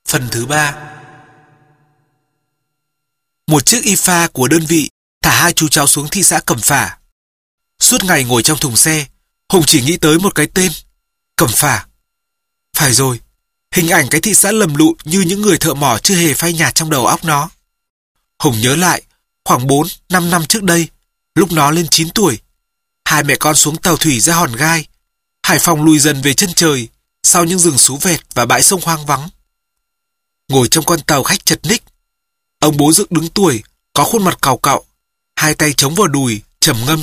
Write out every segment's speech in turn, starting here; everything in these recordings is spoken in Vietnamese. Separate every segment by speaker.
Speaker 1: Phần thứ 3. Một chiếc y pha của đơn vị thả hai chú cháu xuống thị xã Cẩm Phả. Suốt ngày ngồi trong thùng xe, Hùng chỉ nghĩ tới một cái tên: Cẩm Phả. Phải rồi, hình ảnh cái thị xã lầm lũ như những người thợ mỏ chưa hề phai nhạt trong đầu óc nó. Hùng nhớ lại, khoảng 4-5 năm trước đây, lúc nó lên 9 tuổi, hai mẹ con xuống tàu thủy ra Hòn Gai. Hải Phòng lùi dần về chân trời sau những rừng xú vẹt và bãi sông hoang vắng. Ngồi trong con tàu khách chật ních, ông bố dựng đứng tuổi, có khuôn mặt càu cạo, hai tay chống vào đùi, trầm ngâm.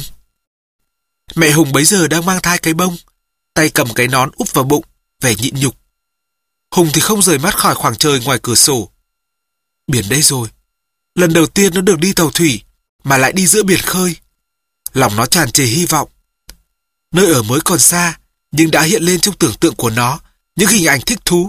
Speaker 1: Mẹ Hùng bấy giờ đang mang thai cái bông, tay cầm cái nón úp vào bụng, vẻ nhịn nhục. Hùng thì không rời mắt khỏi khoảng trời ngoài cửa sổ. Biển đây rồi. Lần đầu tiên nó được đi tàu thủy, mà lại đi giữa biển khơi. Lòng nó tràn trề hy vọng. Nơi ở mới còn xa, nhưng đã hiện lên trong tưởng tượng của nó những hình ảnh thích thú.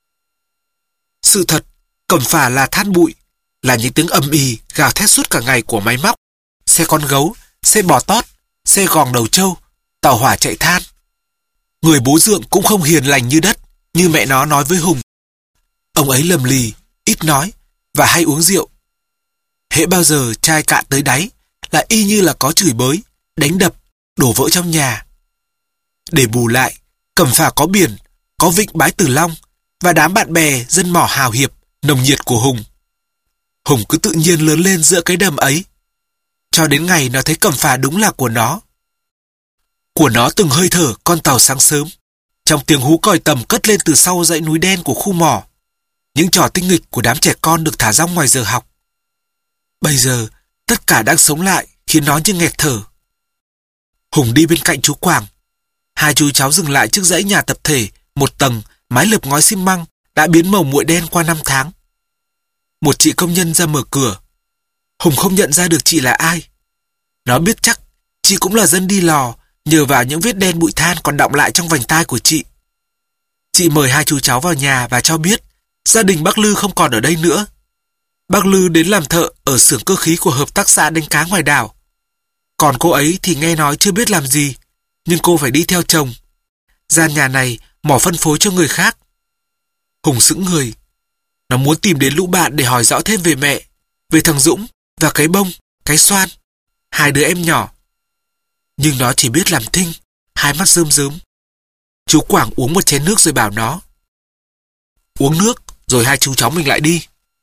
Speaker 1: Sự thật, Cẩm Phả là than bụi, là những tiếng ầm ì gào thét suốt cả ngày của máy móc, xe con gấu, xe bò tót, xe gòn đầu trâu, tàu hỏa chạy than. Người bố dượng cũng không hiền lành như đất, như mẹ nó nói với Hùng. Ông ấy lầm lì, ít nói và hay uống rượu. Hễ bao giờ chai cạn tới đáy là y như là có chửi bới, đánh đập, đổ vỡ trong nhà. Để bù lại, Cẩm Phả có biển, có vịnh Bái Tử Long và đám bạn bè dân mỏ hào hiệp, nồng nhiệt của Hùng. Hùng cứ tự nhiên lớn lên giữa cái đầm ấy, cho đến ngày nó thấy Cẩm Phả đúng là của nó. Của nó từng hơi thở con tàu sáng sớm, trong tiếng hú còi tầm cất lên từ sau dãy núi đen của khu mỏ, những trò tinh nghịch của đám trẻ con được thả rong ngoài giờ học. Bây giờ, tất cả đang sống lại khiến nó như nghẹt thở. Hùng đi bên cạnh chú Quảng. Hai chú cháu dừng lại trước dãy nhà tập thể, một tầng, mái lợp ngói xi măng đã biến màu muội đen qua 5 tháng. Một chị công nhân ra mở cửa. Hùng không nhận ra được chị là ai. Nó biết chắc chị cũng là dân đi lò, nhờ vào những vết đen bụi than còn đọng lại trong vành tai của chị. Chị mời hai chú cháu vào nhà và cho biết gia đình bác Lư không còn ở đây nữa. Bác Lư đến làm thợ ở xưởng cơ khí của hợp tác xã đánh cá ngoài đảo. Còn cô ấy thì nghe nói chưa biết làm gì, nhưng cô phải đi theo chồng. Gian nhà này mỏ phân phối cho người khác. Hùng sững người. Nó muốn tìm đến lũ bạn để hỏi rõ thêm về mẹ, về thằng Dũng và cái Bông, cái Xoan, hai đứa em nhỏ. Nhưng nó chỉ biết làm thinh, hai mắt rơm rớm. Chú Quảng uống một chén nước rồi bảo nó: uống nước rồi hai chú cháu mình lại đi.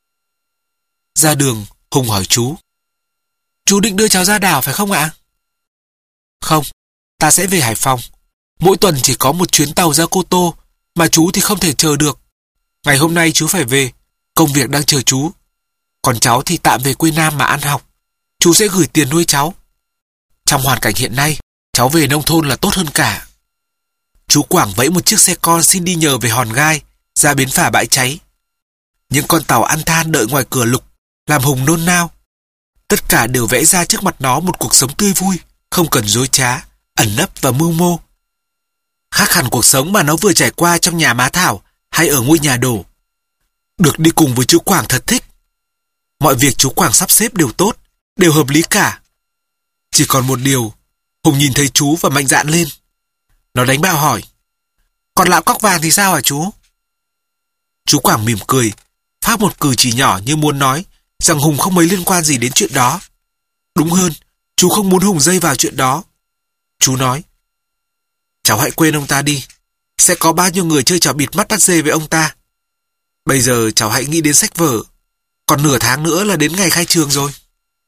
Speaker 1: Ra đường, Hùng hỏi chú: chú định đưa cháu ra đảo phải không ạ? Không, ta sẽ về Hải Phòng. Mỗi tuần chỉ có một chuyến tàu ra Cô Tô, mà chú thì không thể chờ được. Ngày hôm nay chú phải về, công việc đang chờ chú. Còn cháu thì tạm về quê Nam mà ăn học. Chú sẽ gửi tiền nuôi cháu. Trong hoàn cảnh hiện nay, cháu về nông thôn là tốt hơn cả. Chú Quảng vẫy một chiếc xe con xin đi nhờ về Hòn Gai, ra bến phà Bãi Cháy. Những con tàu ăn than đợi ngoài cửa lục, làm Hùng nôn nao. Tất cả đều vẽ ra trước mặt nó một cuộc sống tươi vui, không cần dối trá, ẩn nấp và mưu mô. Khác hẳn cuộc sống mà nó vừa trải qua trong nhà má Thảo hay ở ngôi nhà đổ. Được đi cùng với chú Quảng thật thích. Mọi việc chú Quảng sắp xếp đều tốt, đều hợp lý cả. Chỉ còn một điều, Hùng nhìn thấy chú và mạnh dạn lên. Nó đánh bạo hỏi: còn lão cóc vàng thì sao hả chú? Chú Quảng mỉm cười, phát một cử chỉ nhỏ như muốn nói rằng Hùng không mấy liên quan gì đến chuyện đó. Đúng hơn, chú không muốn Hùng dây vào chuyện đó. Chú nói: cháu hãy quên ông ta đi. Sẽ có bao nhiêu người chơi trò bịt mắt đắt dê với ông ta. Bây giờ cháu hãy nghĩ đến sách vở. Còn nửa tháng nữa là đến ngày khai trường rồi.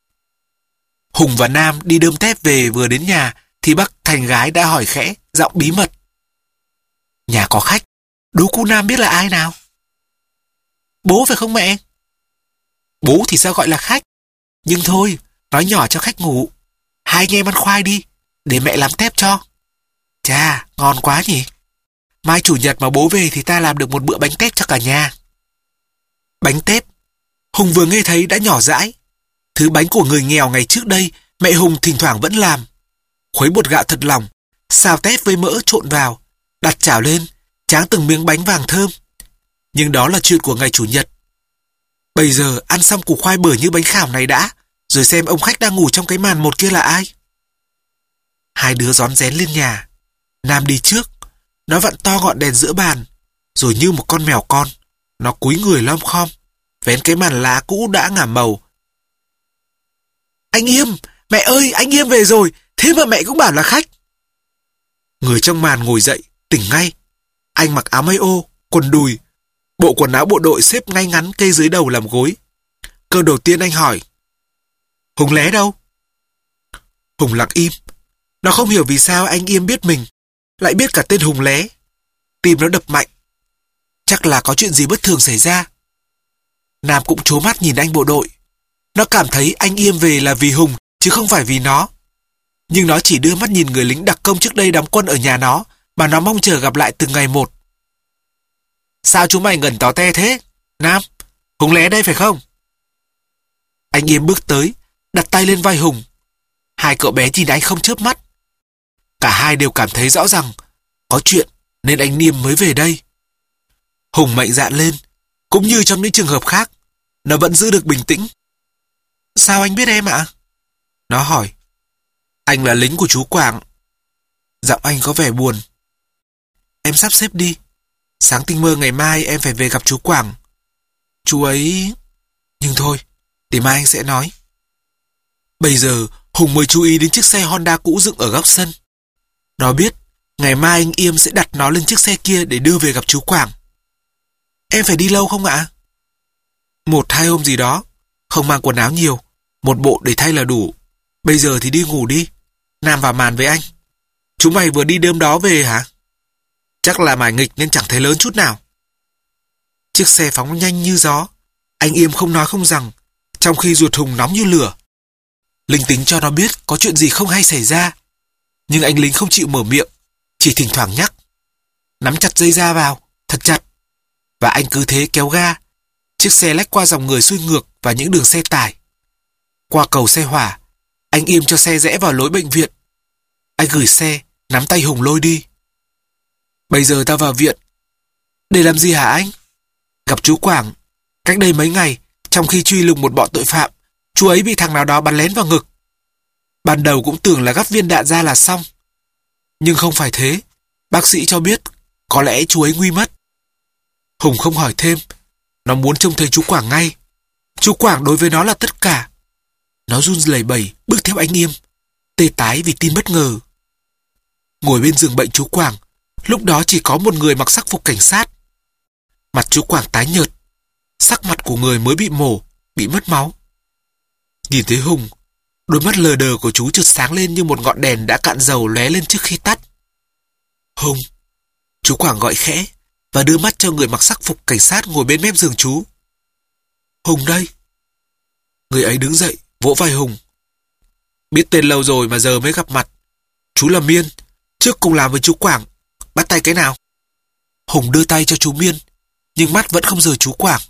Speaker 1: Hùng và Nam đi đơm tép về, vừa đến nhà thì bác Thành gái đã hỏi khẽ, giọng bí mật: nhà có khách, đố cu Nam biết là ai nào? Bố phải không mẹ? Bố thì sao gọi là khách? Nhưng thôi, nói nhỏ cho khách ngủ. Hai anh em ăn khoai đi, để mẹ làm tép cho. Chà, ngon quá nhỉ. Mai chủ nhật mà bố về thì ta làm được một bữa bánh tép cho cả nhà. Bánh tép? Hùng vừa nghe thấy đã nhỏ dãi. Thứ bánh của người nghèo ngày trước đây mẹ Hùng thỉnh thoảng vẫn làm. Khuấy bột gạo thật lòng, xào tép với mỡ trộn vào, đặt chảo lên, tráng từng miếng bánh vàng thơm. Nhưng đó là chuyện của ngày chủ nhật. Bây giờ ăn xong củ khoai bở như bánh khảo này đã, rồi xem ông khách đang ngủ trong cái màn một kia là ai. Hai đứa rón rén lên nhà. Nam đi trước. Nó vặn to ngọn đèn giữa bàn, rồi như một con mèo con, Nó cúi người lom khom, vén cái màn lá cũ đã ngả màu. Anh Yêm, mẹ ơi, anh Yêm về rồi, thế mà mẹ cũng bảo là khách. Người trong màn ngồi dậy, tỉnh ngay. Anh mặc áo may ô, quần đùi, bộ quần áo bộ đội xếp ngay ngắn kê dưới đầu làm gối. Câu đầu tiên anh hỏi, Hùng Lé đâu? Hùng lặng im. Nó không hiểu vì sao anh Yêm biết mình, lại biết cả tên Hùng Lé. Tim nó đập mạnh. Chắc là có chuyện gì bất thường xảy ra. Nam cũng trố mắt nhìn anh bộ đội. Nó cảm thấy anh Yêm về là vì Hùng, chứ không phải vì nó. Nhưng nó chỉ đưa mắt nhìn người lính đặc công trước đây đóng quân ở nhà nó, mà nó mong chờ gặp lại từng ngày một. Sao chúng mày ngẩn tó te thế? Nam, Hùng Lé đây phải không? Anh Yêm bước tới, đặt tay lên vai Hùng. Hai cậu bé nhìn anh không chớp mắt. Cả hai đều cảm thấy rõ rằng có chuyện nên anh Niêm mới về đây. Hùng mạnh dạn lên, cũng như trong những trường hợp khác, nó vẫn giữ được bình tĩnh. Sao anh biết em ạ? Nó hỏi. Anh là lính của chú Quảng. Giọng anh có vẻ buồn. Em sắp xếp đi. Sáng tinh mơ ngày mai em phải về gặp chú Quảng. Chú ấy... Nhưng thôi, để mai anh sẽ nói. Bây giờ Hùng mới chú ý đến chiếc xe Honda cũ dựng ở góc sân. Nó biết ngày mai anh Yêm sẽ đặt nó lên chiếc xe kia để đưa về gặp chú Quảng. Em phải đi lâu không ạ? 1-2 hôm gì đó. Không mang quần áo nhiều, một bộ để thay là đủ. Bây giờ thì đi ngủ đi. Nam vào màn với anh. Chúng mày vừa đi đêm đó về hả? Chắc là mải nghịch nên chẳng thấy lớn chút nào. Chiếc xe phóng nhanh như gió. Anh Yêm không nói không rằng, trong khi ruột Hùng nóng như lửa. Linh tính cho nó biết có chuyện gì không hay xảy ra. Nhưng anh lính không chịu mở miệng, chỉ thỉnh thoảng nhắc. Nắm chặt dây ga vào, thật chặt. Và anh cứ thế kéo ga. Chiếc xe lách qua dòng người xuôi ngược và những đường xe tải. Qua cầu xe hỏa, anh Yêm cho xe rẽ vào lối bệnh viện. Anh gửi xe, nắm tay Hùng lôi đi. Bây giờ tao vào viện. Để làm gì hả anh? Gặp chú Quảng. Cách đây mấy ngày, trong khi truy lùng một bọn tội phạm, chú ấy bị thằng nào đó bắn lén vào ngực. Ban đầu cũng tưởng là gắp viên đạn ra là xong. Nhưng không phải thế. Bác sĩ cho biết có lẽ chú ấy nguy mất. Hùng không hỏi thêm. Nó muốn trông thấy chú Quảng ngay. Chú Quảng đối với nó là tất cả. Nó run lẩy bẩy bước theo anh Yêm, tê tái vì tin bất ngờ. Ngồi bên giường bệnh chú Quảng, lúc đó chỉ có một người mặc sắc phục cảnh sát. Mặt chú Quảng tái nhợt, sắc mặt của người mới bị mổ, bị mất máu. Nhìn thấy Hùng, đôi mắt lờ đờ của chú chợt sáng lên như một ngọn đèn đã cạn dầu lóe lên trước khi tắt. Hùng, chú Quảng gọi khẽ và đưa mắt cho người mặc sắc phục cảnh sát ngồi bên mép giường chú. Hùng đây. Người ấy đứng dậy, vỗ vai Hùng. Biết tên lâu rồi mà giờ mới gặp mặt. Chú là Miên, trước cùng làm với chú Quảng. Bắt tay cái nào? Hùng đưa tay cho chú Miên, nhưng mắt vẫn không rời chú Quảng.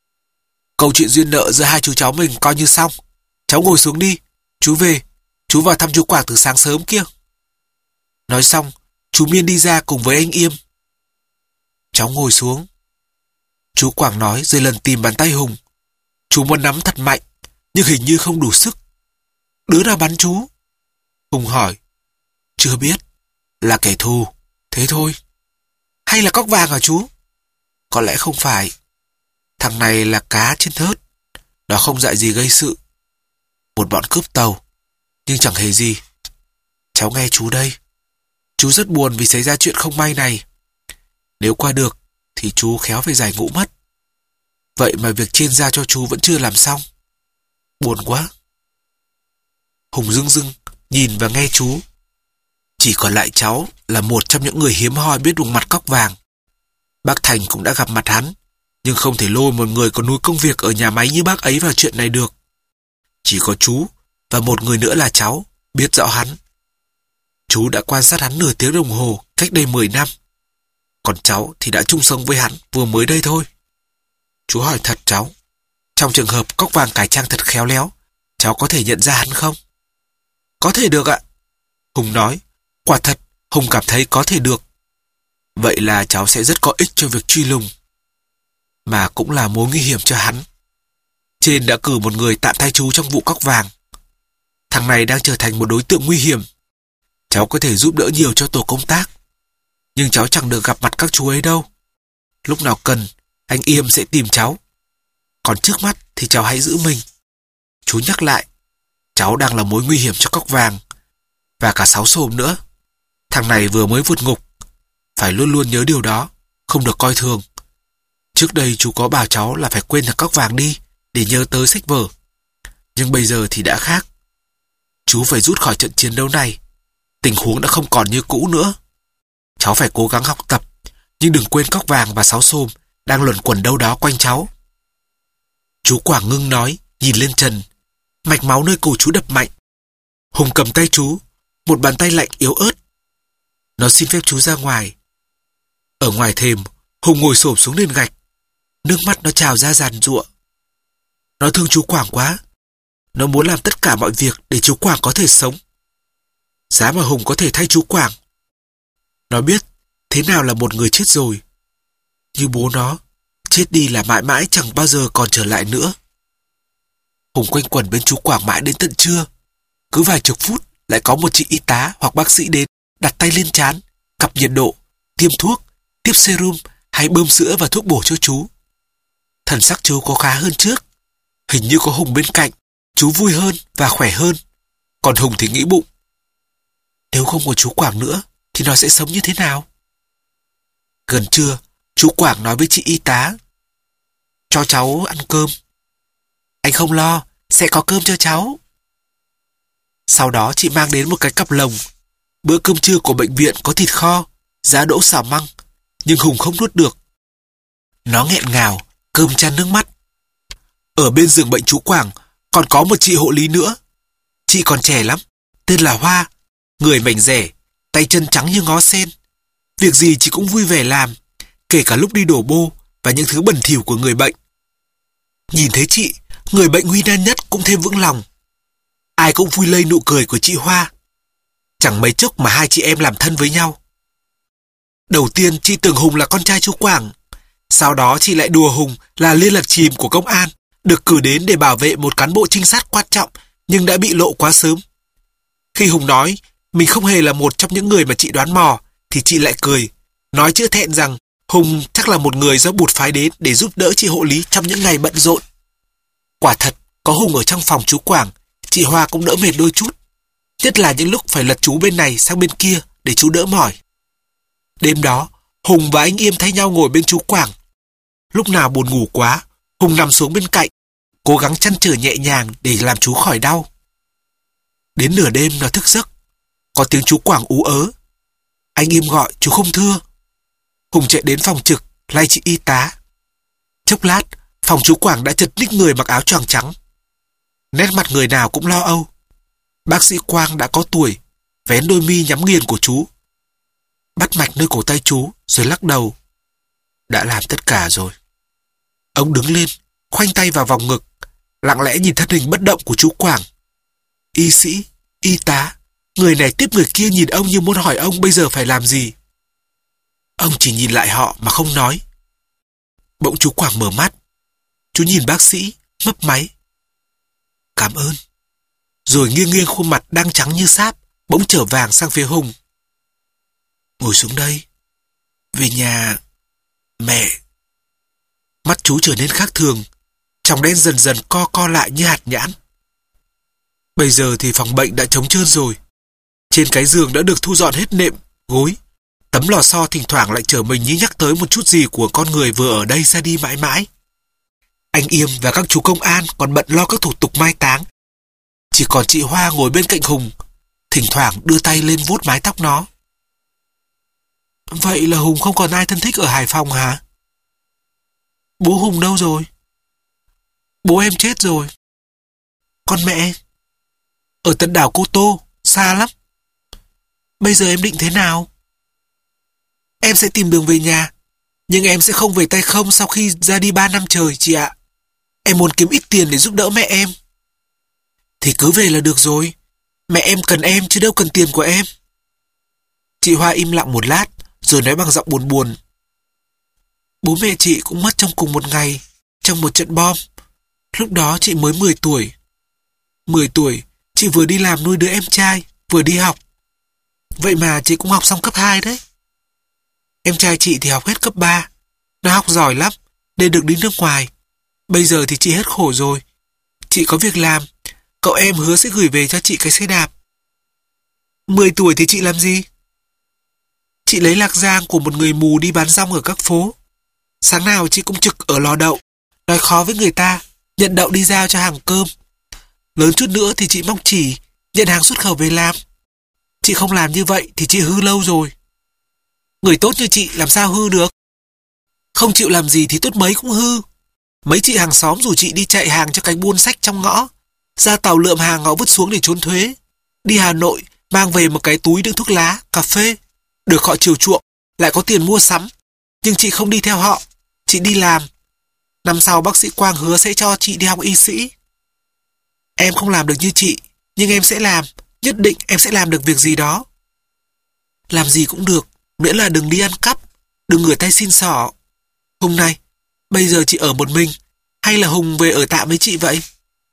Speaker 1: Câu chuyện duyên nợ giữa hai chú cháu mình coi như xong. Cháu ngồi xuống đi, chú về. Chú vào thăm chú Quảng từ sáng sớm kia. Nói xong, chú Miên đi ra cùng với anh Yêm. Cháu ngồi xuống. Chú Quảng nói rồi lần tìm bàn tay Hùng. Chú muốn nắm thật mạnh, nhưng hình như không đủ sức. Đứa nào bắn chú? Hùng hỏi. Chưa biết. Là kẻ thù. Thế thôi. Hay là cóc vàng hả chú? Có lẽ không phải. Thằng này là cá trên thớt. Nó không dại gì gây sự. Một bọn cướp tàu. Nhưng chẳng hề gì. Cháu nghe chú đây. Chú rất buồn vì xảy ra chuyện không may này. Nếu qua được thì chú khéo phải giải ngũ mất. Vậy mà việc trên giao cho chú vẫn chưa làm xong. Buồn quá. Hùng rưng rưng nhìn và nghe chú. Chỉ còn lại cháu là một trong những người hiếm hoi biết vùng mặt cóc vàng. Bác Thành cũng đã gặp mặt hắn, nhưng không thể lôi một người có nuôi công việc ở nhà máy như bác ấy vào chuyện này được. Chỉ có chú và một người nữa là cháu biết rõ hắn. Chú đã quan sát hắn nửa tiếng đồng hồ cách đây 10 năm. Còn cháu thì đã chung sống với hắn vừa mới đây thôi. Chú hỏi thật cháu, trong trường hợp cóc vàng cải trang thật khéo léo, cháu có thể nhận ra hắn không? Có thể được ạ. Hùng nói. Quả thật, Hùng cảm thấy có thể được. Vậy là cháu sẽ rất có ích cho việc truy lùng. Mà cũng là mối nguy hiểm cho hắn. Trên đã cử một người tạm thay chú trong vụ cóc vàng. Thằng này đang trở thành một đối tượng nguy hiểm. Cháu có thể giúp đỡ nhiều cho tổ công tác. Nhưng cháu chẳng được gặp mặt các chú ấy đâu. Lúc nào cần, Anh Yêm sẽ tìm cháu. Còn trước mắt thì cháu hãy giữ mình. Chú nhắc lại, cháu đang là mối nguy hiểm cho Cóc Vàng. Và cả Sáu Xồm nữa. Thằng này vừa mới vượt ngục. Phải luôn luôn nhớ điều đó, không được coi thường. Trước đây chú có bảo cháu là phải quên thằng Cóc Vàng đi để nhớ tới sách vở. Nhưng bây giờ thì đã khác. Chú phải rút khỏi trận chiến đấu này. Tình huống đã không còn như cũ nữa. Cháu phải cố gắng học tập, nhưng đừng quên Cóc Vàng và Sáu Xồm đang luẩn quẩn đâu đó quanh cháu. Chú Quảng ngưng nói, nhìn lên trần. Mạch máu nơi cổ chú đập mạnh. Hùng cầm tay chú, một bàn tay lạnh yếu ớt. Nó xin phép chú ra ngoài. Ở ngoài thềm, Hùng ngồi xổm xuống nền gạch. Nước mắt nó trào ra giàn giụa. Nó thương chú Quảng quá. Nó muốn làm tất cả mọi việc để chú Quảng có thể sống. Giá mà Hùng có thể thay chú Quảng. Nó biết thế nào là một người chết rồi. Như bố nó, chết đi là mãi mãi chẳng bao giờ còn trở lại nữa. Hùng quanh quẩn bên chú Quảng mãi đến tận trưa. Cứ vài chục phút lại có một chị y tá hoặc bác sĩ đến, đặt tay lên trán, cặp nhiệt độ, tiêm thuốc, tiếp serum hay bơm sữa và thuốc bổ cho chú. Thần sắc chú có khá hơn trước. Hình như có Hùng bên cạnh, chú vui hơn và khỏe hơn. Còn Hùng thì nghĩ bụng, nếu không có chú Quảng nữa thì nó sẽ sống như thế nào? Gần trưa, chú Quảng nói với chị y tá, cho cháu ăn cơm. Anh không lo, sẽ có cơm cho cháu. Sau đó chị mang đến một cái cặp lồng. Bữa cơm trưa của bệnh viện có thịt kho, giá đỗ xào măng, nhưng Hùng không nuốt được. Nó nghẹn ngào, cơm chan nước mắt. Ở bên giường bệnh chú Quảng còn có một chị hộ lý nữa. Chị còn trẻ lắm, tên là Hoa, người mảnh rẻ, tay chân trắng như ngó sen. Việc gì chị cũng vui vẻ làm, kể cả lúc đi đổ bô và những thứ bẩn thỉu của người bệnh. Nhìn thấy chị, người bệnh nguy nan nhất cũng thêm vững lòng. Ai cũng vui lây nụ cười của chị Hoa. Chẳng mấy chốc mà hai chị em làm thân với nhau. Đầu tiên chị tưởng Hùng là con trai chú Quảng. Sau đó chị lại đùa Hùng là liên lạc chìm của công an, được cử đến để bảo vệ một cán bộ trinh sát quan trọng nhưng đã bị lộ quá sớm. Khi Hùng nói mình không hề là một trong những người mà chị đoán mò, thì chị lại cười, nói chữa thẹn rằng Hùng chắc là một người do Bụt phái đến để giúp đỡ chị hộ lý trong những ngày bận rộn. Quả thật, có Hùng ở trong phòng chú Quảng, chị Hoa cũng đỡ mệt đôi chút. Nhất là những lúc phải lật chú bên này sang bên kia để chú đỡ mỏi. Đêm đó, Hùng và anh Yêm thay nhau ngồi bên chú Quảng. Lúc nào buồn ngủ quá, Hùng nằm xuống bên cạnh, cố gắng chăn trở nhẹ nhàng để làm chú khỏi đau. Đến nửa đêm nó thức giấc, có tiếng chú Quảng ú ớ. Anh Yêm gọi, chú không thưa. Hùng chạy đến phòng trực, lay chị y tá. Chốc lát, phòng chú Quảng đã chật ních người mặc áo choàng trắng. Nét mặt người nào cũng lo âu. Bác sĩ Quang đã có tuổi, vén đôi mi nhắm nghiền của chú. Bắt mạch nơi cổ tay chú, rồi lắc đầu. Đã làm tất cả rồi. Ông đứng lên, khoanh tay vào vòng ngực, lặng lẽ nhìn thân hình bất động của chú Quảng. Y sĩ, y tá, người này tiếp người kia nhìn ông như muốn hỏi ông bây giờ phải làm gì. Ông chỉ nhìn lại họ mà không nói. Bỗng chú Quảng mở mắt. Chú nhìn bác sĩ, mấp máy. Cảm ơn. Rồi nghiêng nghiêng khuôn mặt đang trắng như sáp, bỗng trở vàng sang phía Hùng. Ngồi xuống đây. Về nhà... Mẹ. Mắt chú trở nên khác thường, tròng đen dần dần co lại như hạt nhãn. Bây giờ thì phòng bệnh đã trống trơn rồi. Trên cái giường đã được thu dọn hết nệm, gối. Tấm lò xo thỉnh thoảng lại trở mình như nhắc tới một chút gì của con người vừa ở đây ra đi mãi mãi. Anh Yêm và các chú công an còn bận lo các thủ tục mai táng. Chỉ còn chị Hoa ngồi bên cạnh Hùng, thỉnh thoảng đưa tay lên vuốt mái tóc nó. Vậy là Hùng không còn ai thân thích ở Hải Phòng hả? Bố Hùng đâu rồi? Bố em chết rồi. Còn mẹ? Ở tận đảo Cô Tô, xa lắm. Bây giờ em định thế nào? Em sẽ tìm đường về nhà, nhưng em sẽ không về tay không sau khi ra đi 3 năm trời, chị ạ. Em muốn kiếm ít tiền để giúp đỡ mẹ em. Thì cứ về là được rồi. Mẹ em cần em chứ đâu cần tiền của em. Chị Hoa im lặng một lát, rồi nói bằng giọng buồn buồn. Bố mẹ chị cũng mất trong cùng một ngày, trong một trận bom. Lúc đó chị mới 10 tuổi. 10 tuổi, chị vừa đi làm nuôi đứa em trai, vừa đi học. Vậy mà chị cũng học xong cấp 2 đấy. Em trai chị thì học hết cấp 3. Nó học giỏi lắm, nên được đi nước ngoài. Bây giờ thì chị hết khổ rồi. Chị có việc làm, cậu em hứa sẽ gửi về cho chị cái xe đạp. 10 tuổi thì chị làm gì? Chị lấy lạc giang của một người mù đi bán rong ở các phố. Sáng nào chị cũng trực ở lò đậu, nói khó với người ta, nhận đậu đi giao cho hàng cơm. Lớn chút nữa thì chị mong chỉ nhận hàng xuất khẩu về làm. Chị không làm như vậy thì chị hư lâu rồi. Người tốt như chị làm sao hư được? Không chịu làm gì thì tốt mấy cũng hư. Mấy chị hàng xóm rủ chị đi chạy hàng cho cánh buôn sách trong ngõ, ra tàu lượm hàng họ vứt xuống để trốn thuế. Đi Hà Nội mang về một cái túi đựng thuốc lá, cà phê, được họ chiều chuộng, lại có tiền mua sắm. Nhưng chị không đi theo họ, chị đi làm. Năm sau bác sĩ Quang hứa sẽ cho chị đi học y sĩ. Em không làm được như chị, nhưng em sẽ làm. Nhất định em sẽ làm được việc gì đó. Làm gì cũng được, miễn là đừng đi ăn cắp, đừng ngửa tay xin xỏ. Hùng này, bây giờ chị ở một mình, hay là Hùng về ở tạm với chị vậy?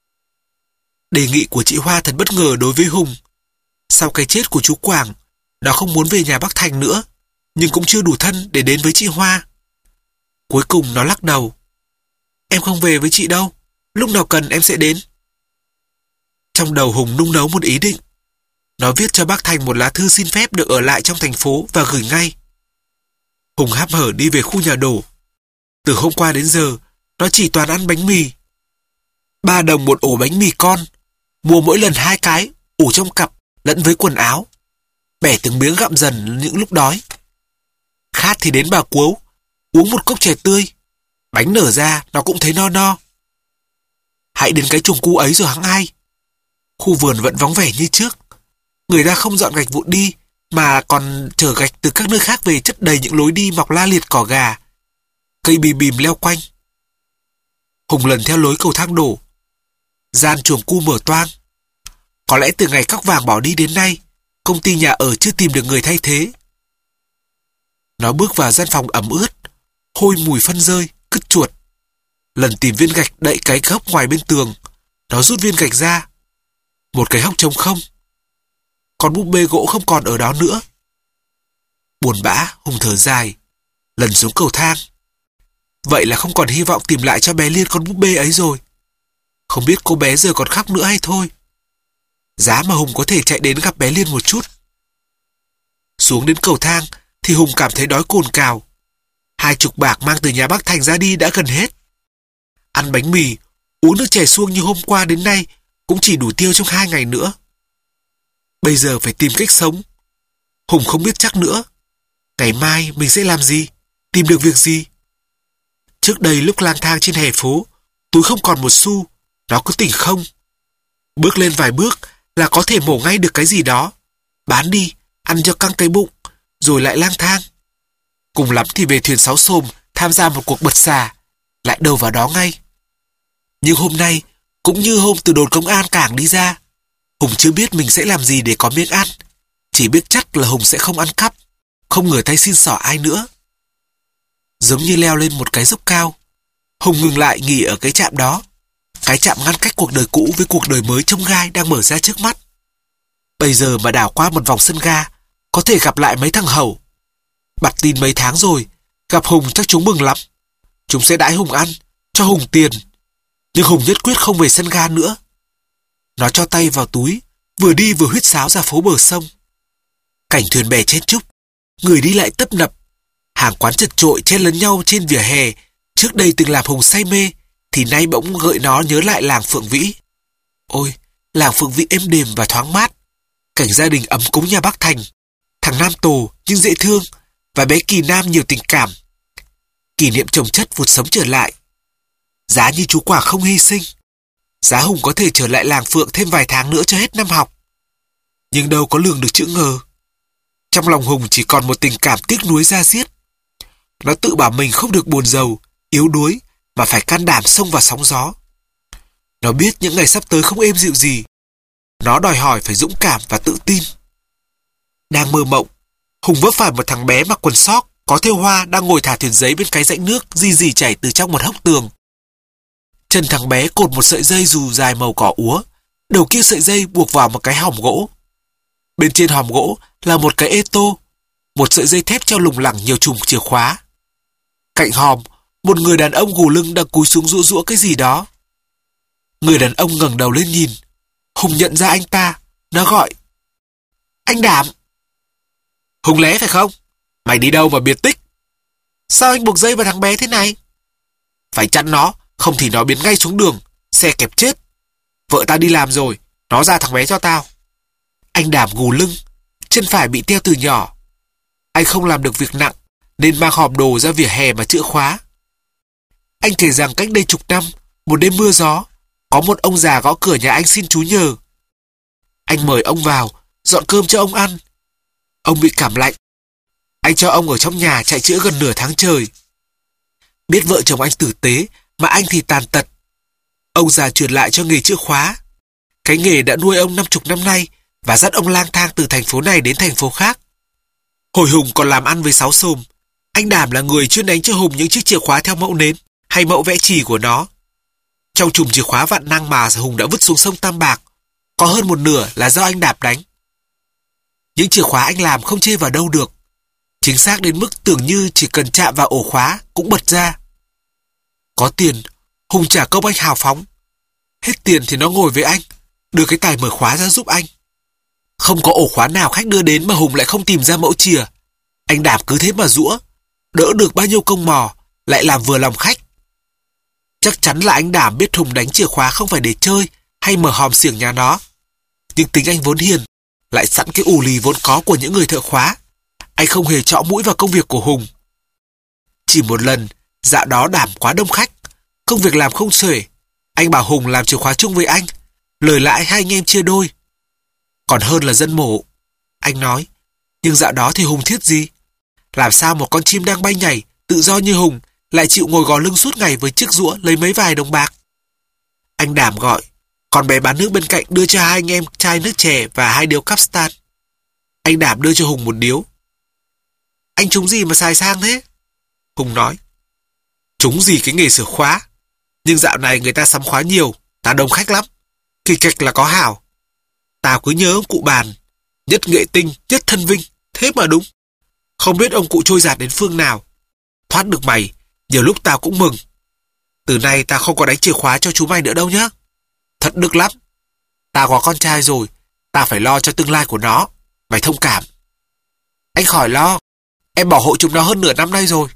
Speaker 1: Đề nghị của chị Hoa thật bất ngờ đối với Hùng. Sau cái chết của chú Quảng, nó không muốn về nhà bác Thành nữa, nhưng cũng chưa đủ thân để đến với chị Hoa. Cuối cùng nó lắc đầu. Em không về với chị đâu, lúc nào cần em sẽ đến. Trong đầu Hùng nung nấu một ý định. Nó viết cho bác Thành một lá thư xin phép được ở lại trong thành phố và gửi ngay. Hùng hăm hở đi về khu nhà đổ. Từ hôm qua đến giờ, nó chỉ toàn ăn bánh mì. 3 đồng một ổ bánh mì con, mua mỗi lần 2 cái, ủ trong cặp, lẫn với quần áo. Bẻ từng miếng gặm dần những lúc đói. Khát thì đến bà Cuấu, uống một cốc chè tươi. Bánh nở ra, nó cũng thấy no no. Hãy đến cái chuồng cu ấy rồi hẵng hay. Khu vườn vẫn vắng vẻ như trước. Người ta không dọn gạch vụn đi, mà còn chở gạch từ các nơi khác về chất đầy những lối đi mọc la liệt cỏ gà. Cây bì bìm leo quanh. Hùng lần theo lối cầu thang đổ. Gian chuồng cu mở toang. Có lẽ từ ngày Cóc Vàng bỏ đi đến nay, công ty nhà ở chưa tìm được người thay thế. Nó bước vào gian phòng ẩm ướt, hôi mùi phân rơi, cứt chuột. Lần tìm viên gạch đậy cái hốc ngoài bên tường, nó rút viên gạch ra. Một cái hốc trống không. Con búp bê gỗ không còn ở đó nữa. Buồn bã, Hùng thở dài, lần xuống cầu thang. Vậy là không còn hy vọng tìm lại cho bé Liên con búp bê ấy rồi. Không biết cô bé giờ còn khóc nữa hay thôi. Giá mà Hùng có thể chạy đến gặp bé Liên một chút. Xuống đến cầu thang thì Hùng cảm thấy đói cồn cào. 20 bạc mang từ nhà bác Thành ra đi đã gần hết. Ăn bánh mì, uống nước chè suông như hôm qua đến nay cũng chỉ đủ tiêu trong 2 ngày nữa. Bây giờ phải tìm cách sống. Hùng không biết chắc nữa. Ngày mai mình sẽ làm gì? Tìm được việc gì? Trước đây lúc lang thang trên hè phố, túi không còn một xu, nó cứ tỉnh không. Bước lên vài bước là có thể mổ ngay được cái gì đó. Bán đi, ăn cho căng cái bụng, rồi lại lang thang. Cùng lắm thì về thuyền Sáu Xồm tham gia một cuộc bật xà, lại đầu vào đó ngay. Nhưng hôm nay, cũng như hôm từ đồn công an cảng đi ra, Hùng chưa biết mình sẽ làm gì để có miếng ăn. Chỉ biết chắc là Hùng sẽ không ăn cắp, không ngửa tay xin xỏ ai nữa. Giống như leo lên một cái dốc cao, Hùng ngừng lại nghỉ ở cái trạm đó. Cái trạm ngăn cách cuộc đời cũ với cuộc đời mới chông gai đang mở ra trước mắt. Bây giờ mà đảo qua một vòng sân ga, có thể gặp lại mấy thằng hầu. Bặt tin mấy tháng rồi, gặp Hùng chắc chúng mừng lắm. Chúng sẽ đãi Hùng ăn, cho Hùng tiền. Nhưng Hùng nhất quyết không về sân ga nữa. Nó cho tay vào túi, vừa đi vừa huýt sáo ra phố bờ sông. Cảnh thuyền bè chen chúc, người đi lại tấp nập. Hàng quán chật chội chen lấn nhau trên vỉa hè, trước đây từng làm Hùng say mê, thì nay bỗng gợi nó nhớ lại làng Phượng Vĩ. Ôi, làng Phượng Vĩ êm đềm và thoáng mát. Cảnh gia đình ấm cúng nhà bác Thành. Thằng Nam Tồ nhưng dễ thương, và bé Kỳ Nam nhiều tình cảm. Kỷ niệm chồng chất vụt sống trở lại. Giá như chú Quả không hy sinh, giá Hùng có thể trở lại làng Phượng thêm vài tháng nữa cho hết năm học. Nhưng đâu có lường được chữ ngờ. Trong lòng Hùng chỉ còn một tình cảm tiếc nuối da diết. Nó tự bảo mình không được buồn rầu, yếu đuối, mà phải can đảm xông vào sóng gió. Nó biết những ngày sắp tới không êm dịu gì. Nó đòi hỏi phải dũng cảm và tự tin. Đang mơ mộng, Hùng vấp phải một thằng bé mặc quần sóc có thêu hoa đang ngồi thả thuyền giấy bên cái rãnh nước rì chảy từ trong một hốc tường. Chân thằng bé cột một sợi dây dù dài màu cỏ úa, đầu kia sợi dây buộc vào một cái hòm gỗ. Bên trên hòm gỗ là một cái ê tô, một sợi dây thép treo lủng lẳng nhiều chùm chìa khóa. Cạnh hòm, một người đàn ông gù lưng đang cúi xuống giũa cái gì đó. Người đàn ông ngẩng đầu lên nhìn. Hùng nhận ra anh ta. Nó gọi: "Anh Đảm." "Hùng Lé phải không? Mày đi đâu mà biệt tích?" "Sao anh buộc dây vào thằng bé thế này?" "Phải chặn nó, không thì nó biến ngay xuống đường, xe kẹp chết. Vợ tao đi làm rồi, nó ra thằng bé cho tao." Anh Đảm gù lưng, chân phải bị teo từ nhỏ. Anh không làm được việc nặng, nên mang hòm đồ ra vỉa hè mà chữa khóa. Anh kể rằng cách đây chục năm, một đêm mưa gió, có một ông già gõ cửa nhà anh xin chú nhờ. Anh mời ông vào, dọn cơm cho ông ăn. Ông bị cảm lạnh. Anh cho ông ở trong nhà chạy chữa gần nửa tháng trời. Biết vợ chồng anh tử tế, mà anh thì tàn tật. Ông già truyền lại cho nghề chữa khóa. Cái nghề đã nuôi ông 50 năm nay và dắt ông lang thang từ thành phố này đến thành phố khác. Hồi Hùng còn làm ăn với Sáu Xồm, anh Đảm là người chuyên đánh cho Hùng những chiếc chìa khóa theo mẫu nến hay mẫu vẽ chì của nó. Trong chùm chìa khóa vạn năng mà Hùng đã vứt xuống sông Tam Bạc, có hơn một nửa là do anh Đảm đánh. Những chìa khóa anh làm không chê vào đâu được, chính xác đến mức tưởng như chỉ cần chạm vào ổ khóa cũng bật ra. Có tiền, Hùng trả công anh hào phóng. Hết tiền thì nó ngồi với anh, đưa cái tài mở khóa ra giúp anh. Không có ổ khóa nào khách đưa đến mà Hùng lại không tìm ra mẫu chìa. Anh Đảm cứ thế mà giũa, đỡ được bao nhiêu công mò, lại làm vừa lòng khách. Chắc chắn là anh Đảm biết Hùng đánh chìa khóa không phải để chơi hay mở hòm xiểng nhà nó. Nhưng tính anh vốn hiền, lại sẵn cái ù lì vốn có của những người thợ khóa. Anh không hề chọ mũi vào công việc của Hùng. Chỉ một lần, dạo đó Đảm quá đông khách, công việc làm không xuể. Anh bảo Hùng làm chìa khóa chung với anh, lời lãi hai anh em chia đôi. Còn hơn là dân mổ, anh nói. Nhưng dạo đó thì Hùng thiết gì? Làm sao một con chim đang bay nhảy, tự do như Hùng, lại chịu ngồi gò lưng suốt ngày với chiếc giũa lấy mấy vài đồng bạc? Anh Đảm gọi, còn bé bán nước bên cạnh đưa cho hai anh em chai nước chè và 2 điếu Capstan. Anh Đảm đưa cho Hùng 1 điếu. "Anh trúng gì mà xài sang thế?" Hùng nói. "Trúng gì cái nghề sửa khóa. Nhưng dạo này người ta sắm khóa nhiều, ta đông khách lắm. Kỳ kịch là có hảo. Tao cứ nhớ ông cụ Bàn, nhất nghệ tinh, nhất thân vinh, thế mà đúng. Không biết ông cụ trôi dạt đến phương nào. Thoát được mày, nhiều lúc tao cũng mừng. Từ nay tao không có đánh chìa khóa cho chú mày nữa đâu nhá. Thật được lắm. Tao có con trai rồi, tao phải lo cho tương lai của nó. Mày thông cảm." "Anh khỏi lo, em bảo hộ chúng nó hơn nửa năm nay rồi."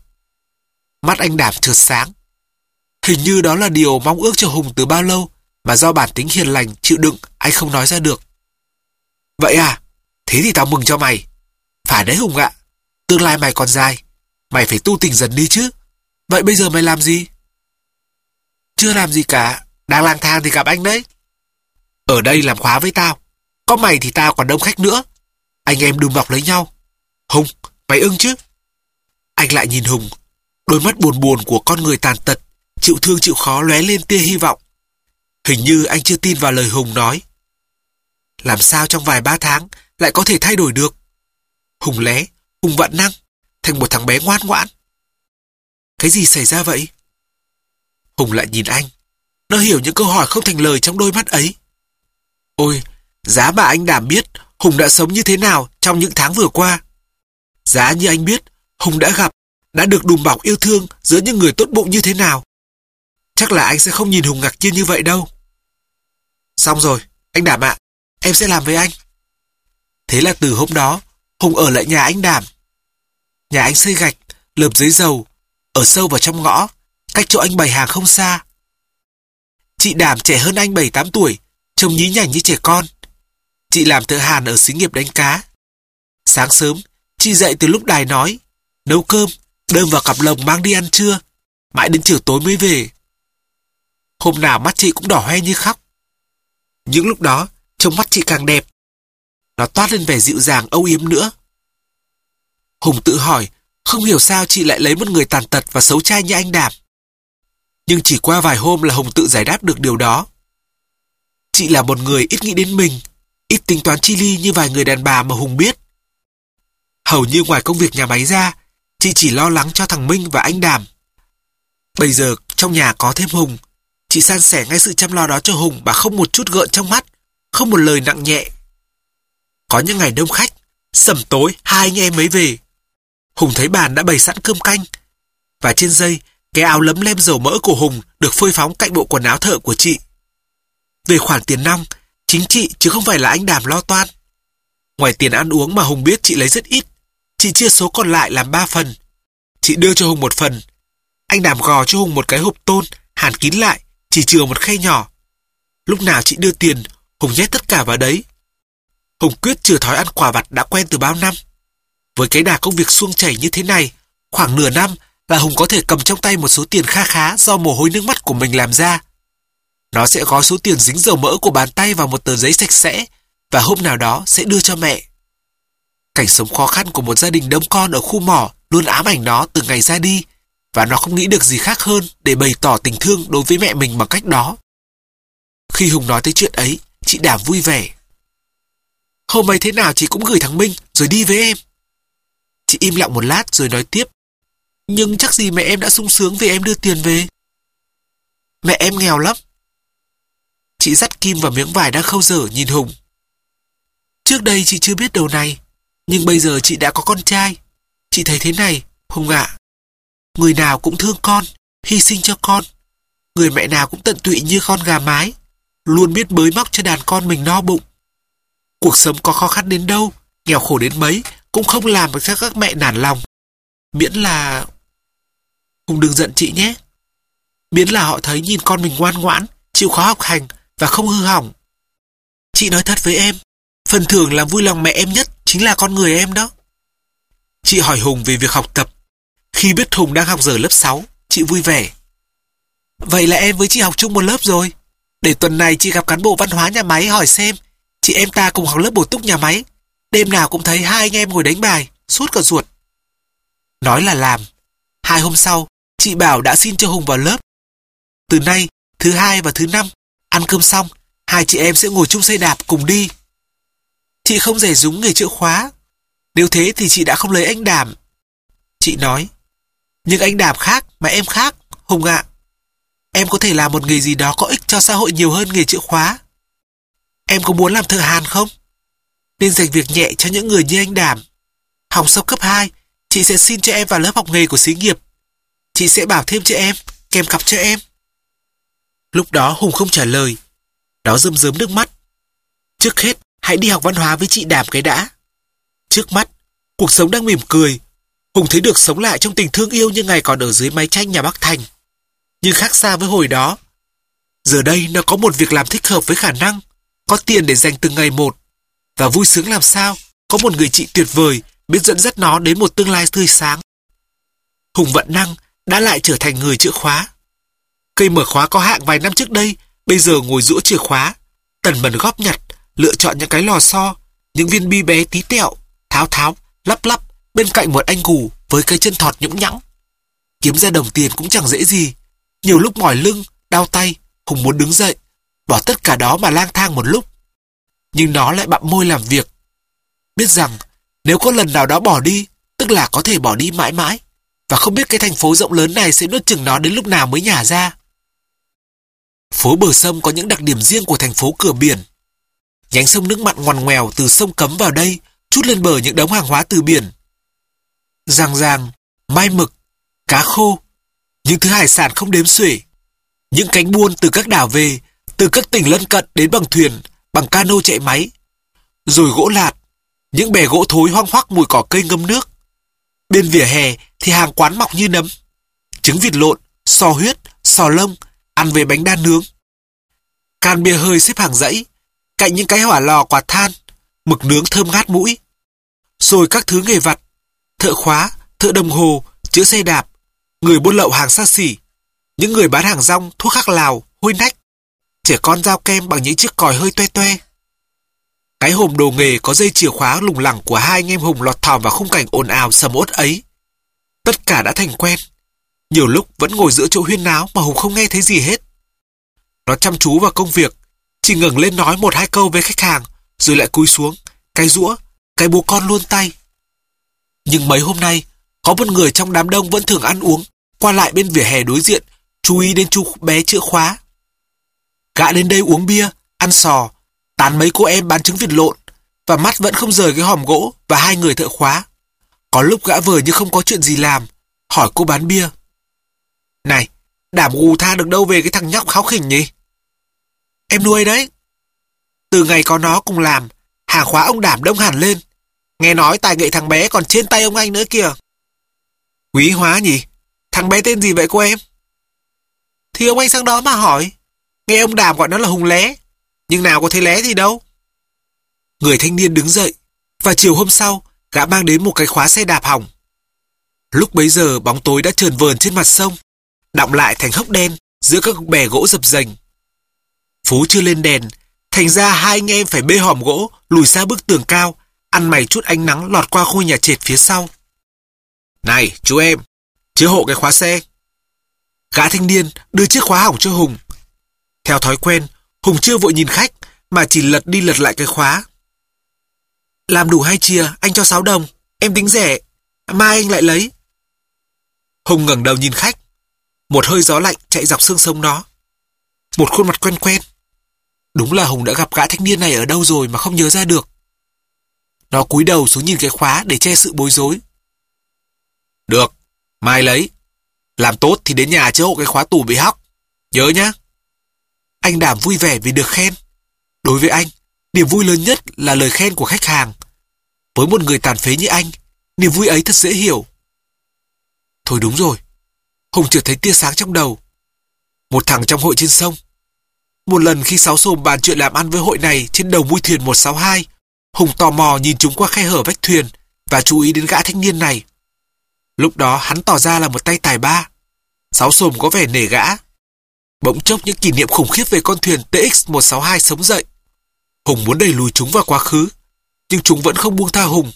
Speaker 1: Mắt anh Đảm chợt sáng. Hình như đó là điều mong ước cho Hùng từ bao lâu, mà do bản tính hiền lành, chịu đựng, anh không nói ra được. "Vậy à? Thế thì tao mừng cho mày. Phải đấy Hùng ạ. Tương lai mày còn dài. Mày phải tu tình dần đi chứ. Vậy bây giờ mày làm gì?" "Chưa làm gì cả. Đang lang thang thì gặp anh đấy." "Ở đây làm khóa với tao. Có mày thì tao còn đông khách nữa. Anh em đùm bọc lấy nhau. Hùng, mày ưng chứ?" Anh lại nhìn Hùng. Đôi mắt buồn buồn của con người tàn tật, chịu thương chịu khó lóe lên tia hy vọng. Hình như anh chưa tin vào lời Hùng nói. Làm sao trong vài 3 tháng lại có thể thay đổi được? Hùng Lé, Hùng Vạn Năng, thành một thằng bé ngoan ngoãn. Cái gì xảy ra vậy? Hùng lại nhìn anh. Nó hiểu những câu hỏi không thành lời trong đôi mắt ấy. Ôi, giá mà anh Đảm biết Hùng đã sống như thế nào trong những tháng vừa qua. Giá như anh biết Hùng đã gặp, đã được đùm bọc yêu thương giữa những người tốt bụng như thế nào. Chắc là anh sẽ không nhìn Hùng ngạc nhiên như vậy đâu. Xong rồi, anh Đảm ạ, em sẽ làm với anh. Thế là từ hôm đó, Hùng ở lại nhà anh Đảm. Nhà anh xây gạch, lợp giấy dầu, ở sâu vào trong ngõ, cách chỗ anh bày hàng không xa. Chị Đảm trẻ hơn anh 7-8 tuổi, trông nhí nhảnh như trẻ con. Chị làm thợ hàn ở xí nghiệp đánh cá. Sáng sớm, chị dậy từ lúc đài nói, nấu cơm, đơm vào cặp lồng mang đi ăn trưa, mãi đến chiều tối mới về. Hôm nào mắt chị cũng đỏ hoe như khóc. Những lúc đó, trông mắt chị càng đẹp. Nó toát lên vẻ dịu dàng âu yếm nữa. Hùng tự hỏi, không hiểu sao chị lại lấy một người tàn tật và xấu trai như anh Đảm. Nhưng chỉ qua vài hôm là Hùng tự giải đáp được điều đó. Chị là một người ít nghĩ đến mình, ít tính toán chi ly như vài người đàn bà mà Hùng biết. Hầu như ngoài công việc nhà máy ra, chị chỉ lo lắng cho thằng Minh và anh Đảm. Bây giờ trong nhà có thêm Hùng, chị san sẻ ngay sự chăm lo đó cho Hùng mà không một chút gợn trong mắt, không một lời nặng nhẹ. Có những ngày đông khách, sẩm tối 2 anh em mới về. Hùng thấy bàn đã bày sẵn cơm canh, và trên dây Cái áo lấm lem dầu mỡ của Hùng được phơi phóng cạnh bộ quần áo thợ của chị. Về khoản tiền nong, chính chị chứ không phải là anh Đàm lo toan. Ngoài tiền ăn uống mà Hùng biết chị lấy rất ít, chị chia số còn lại làm 3 phần. Chị đưa cho Hùng một phần. Anh Đàm gò cho Hùng một cái hộp tôn, hàn kín lại, chỉ chừa một khay nhỏ. Lúc nào chị đưa tiền, Hùng nhét tất cả vào đấy. Hùng quyết chừa thói ăn quà vặt đã quen từ bao năm. Với cái đà công việc suông chảy như thế này, khoảng nửa năm là Hùng có thể cầm trong tay một số tiền kha khá do mồ hôi nước mắt của mình làm ra. Nó sẽ gói số tiền dính dầu mỡ của bàn tay vào một tờ giấy sạch sẽ và hôm nào đó sẽ đưa cho mẹ. Cảnh sống khó khăn của một gia đình đông con ở khu mỏ luôn ám ảnh nó từ ngày ra đi, và nó không nghĩ được gì khác hơn để bày tỏ tình thương đối với mẹ mình bằng cách đó. Khi Hùng nói tới chuyện ấy, chị Đàm vui vẻ. Hôm ấy thế nào chị cũng gửi thằng Minh rồi đi với em. Chị im lặng một lát rồi nói tiếp. Nhưng chắc gì mẹ em đã sung sướng vì em đưa tiền về. Mẹ em nghèo lắm. Chị dắt kim vào miếng vải đang khâu dở nhìn Hùng. Trước đây chị chưa biết điều này, nhưng bây giờ chị đã có con trai. Chị thấy thế này, Hùng ạ. Người nào cũng thương con, hy sinh cho con. Người mẹ nào cũng tận tụy như con gà mái, luôn biết bới móc cho đàn con mình no bụng. Cuộc sống có khó khăn đến đâu, nghèo khổ đến mấy, cũng không làm cho các mẹ nản lòng. Miễn là... Hùng đừng giận chị nhé. Miễn là họ thấy nhìn con mình ngoan ngoãn, chịu khó học hành và không hư hỏng. Chị nói thật với em, phần thưởng làm vui lòng mẹ em nhất chính là con người em đó. Chị hỏi Hùng về việc học tập. Khi biết Hùng đang học giờ lớp 6, chị vui vẻ. Vậy là em với chị học chung một lớp rồi. Để tuần này chị gặp cán bộ văn hóa nhà máy hỏi xem chị em ta cùng học lớp bổ túc nhà máy. Đêm nào cũng thấy hai anh em ngồi đánh bài, suốt cả ruột. Nói là làm. 2 hôm sau, chị bảo đã xin cho Hùng vào lớp. Từ nay, thứ 2 và thứ 5, ăn cơm xong, hai chị em sẽ ngồi chung xe đạp cùng đi. Chị không dè dúng nghề chữa khóa. Nếu thế thì chị đã không lấy anh Đàm. Chị nói. Nhưng anh Đàm khác mà em khác, Hùng ạ. Em có thể làm một nghề gì đó có ích cho xã hội nhiều hơn nghề chữa khóa. Em có muốn làm thợ hàn không? Nên dành việc nhẹ cho những người như anh Đàm. Học xong cấp 2, chị sẽ xin cho em vào lớp học nghề của xí nghiệp. Chị sẽ bảo thêm cho em, kèm cặp cho em. Lúc đó Hùng không trả lời. Nó rơm rớm nước mắt. Trước hết, hãy đi học văn hóa với chị Đàm cái đã. Trước mắt, cuộc sống đang mỉm cười. Hùng thấy được sống lại trong tình thương yêu như ngày còn ở dưới mái tranh nhà bác Thành. Nhưng khác xa với hồi đó. Giờ đây nó có một việc làm thích hợp với khả năng, có tiền để dành từng ngày một. Và vui sướng làm sao, có một người chị tuyệt vời biết dẫn dắt nó đến một tương lai tươi sáng. Hùng vận năng đã lại trở thành người chữa khóa. Cây mở khóa có hạng vài năm trước đây, bây giờ ngồi giũa chìa khóa, tần bần góp nhặt, lựa chọn những cái lò xo, những viên bi bé tí tẹo, tháo tháo, lắp lắp bên cạnh một anh gù với cái chân thọt nhũng nhẵng. Kiếm ra đồng tiền cũng chẳng dễ gì. Nhiều lúc mỏi lưng, đau tay, Hùng muốn đứng dậy, bỏ tất cả đó mà lang thang một lúc. Nhưng nó lại bặm môi làm việc. Biết rằng nếu có lần nào đó bỏ đi, tức là có thể bỏ đi mãi mãi, và không biết cái thành phố rộng lớn này sẽ nuốt chửng nó đến lúc nào mới nhả ra. Phố bờ sông có những đặc điểm riêng của thành phố cửa biển. Nhánh sông nước mặn ngoằn ngoèo từ sông Cấm vào đây, trút lên bờ những đống hàng hóa từ biển. Giang giang, mai mực, cá khô, những thứ hải sản không đếm xuể. Những cánh buôn từ các đảo về, từ các tỉnh lân cận đến bằng thuyền, bằng cano chạy máy. Rồi gỗ lạt, những bè gỗ thối hoang hoắc mùi cỏ cây ngâm nước. Bên vỉa hè thì hàng quán mọc như nấm. Trứng vịt lộn, sò huyết, sò lông, ăn với bánh đa nướng. Can bia hơi xếp hàng dãy, cạnh những cái hỏa lò quạt than, mực nướng thơm ngát mũi. Rồi các thứ nghề vặt, thợ khóa, thợ đồng hồ, chữa xe đạp, người buôn lậu hàng xa xỉ, những người bán hàng rong, thuốc khắc Lào, hôi nách, trẻ con giao kem bằng những chiếc còi hơi toe toe. Cái hòm đồ nghề có dây chìa khóa lủng lẳng của hai anh em Hùng lọt thỏm vào khung cảnh ồn ào sầm uất ấy. Tất cả đã thành quen. Nhiều lúc vẫn ngồi giữa chỗ huyên náo mà Hùng không nghe thấy gì hết. Nó chăm chú vào công việc, chỉ ngẩng lên nói 1-2 câu với khách hàng, rồi lại cúi xuống, cái giũa, cái búa con luôn tay. Nhưng mấy hôm nay, có một người trong đám đông vẫn thường ăn uống, qua lại bên vỉa hè đối diện, chú ý đến chú bé chữa khóa. Gã đến đây uống bia, ăn sò, tán mấy cô em bán trứng vịt lộn, và mắt vẫn không rời cái hòm gỗ và hai người thợ khóa. Có lúc gã vờ như không có chuyện gì làm, hỏi cô bán bia. Này, Đảm gù tha được đâu về cái thằng nhóc kháu khỉnh nhỉ? Em nuôi đấy. Từ ngày có nó cùng làm, hàng khóa ông Đảm đông hẳn lên. Nghe nói tài nghệ thằng bé còn trên tay ông anh nữa kìa. Quý hóa nhỉ? Thằng bé tên gì vậy cô em? Thì ông anh sang đó mà hỏi. Nghe ông Đảm gọi nó là Hùng Lé. Nhưng nào có thấy lé gì đâu. Người thanh niên đứng dậy. Và chiều hôm sau, gã mang đến một cái khóa xe đạp hỏng. Lúc bấy giờ bóng tối đã chờn vờn trên mặt sông, đọng lại thành hốc đen giữa các bè gỗ dập dềnh. Phú chưa lên đèn, thành ra hai anh em phải bê hòm gỗ lùi xa bức tường cao, ăn mày chút ánh nắng lọt qua ngôi nhà trệt phía sau. Này, chú em, chứa hộ cái khóa xe. Gã thanh niên đưa chiếc khóa hỏng cho Hùng. Theo thói quen, Hùng chưa vội nhìn khách mà chỉ lật đi lật lại cái khóa. Làm đủ 2 chìa, anh cho 6 đồng. Em tính rẻ, mai anh lại lấy. Hùng ngẩng đầu nhìn khách. Một hơi gió lạnh chạy dọc xương sống nó. Một khuôn mặt quen quen. Đúng là Hùng đã gặp gã thanh niên này ở đâu rồi mà không nhớ ra được. Nó cúi đầu xuống nhìn cái khóa để che sự bối rối. Được, mai lấy. Làm tốt thì đến nhà chữa hộ cái khóa tủ bị hóc. Nhớ nhá. Anh Đảm vui vẻ vì được khen. Đối với anh, niềm vui lớn nhất là lời khen của khách hàng. Với một người tàn phế như anh, niềm vui ấy thật dễ hiểu. Thôi đúng rồi. Hùng chợt thấy tia sáng trong đầu. Một thằng trong hội trên sông. Một lần khi Sáu Xồm bàn chuyện làm ăn với hội này trên đầu mui thuyền 162, Hùng tò mò nhìn chúng qua khe hở vách thuyền và chú ý đến gã thanh niên này. Lúc đó hắn tỏ ra là một tay tài ba. Sáu Xồm có vẻ nể gã. Bỗng chốc những kỷ niệm khủng khiếp về con thuyền TX-162 sống dậy. Hùng muốn đẩy lùi chúng vào quá khứ, nhưng chúng vẫn không buông tha Hùng.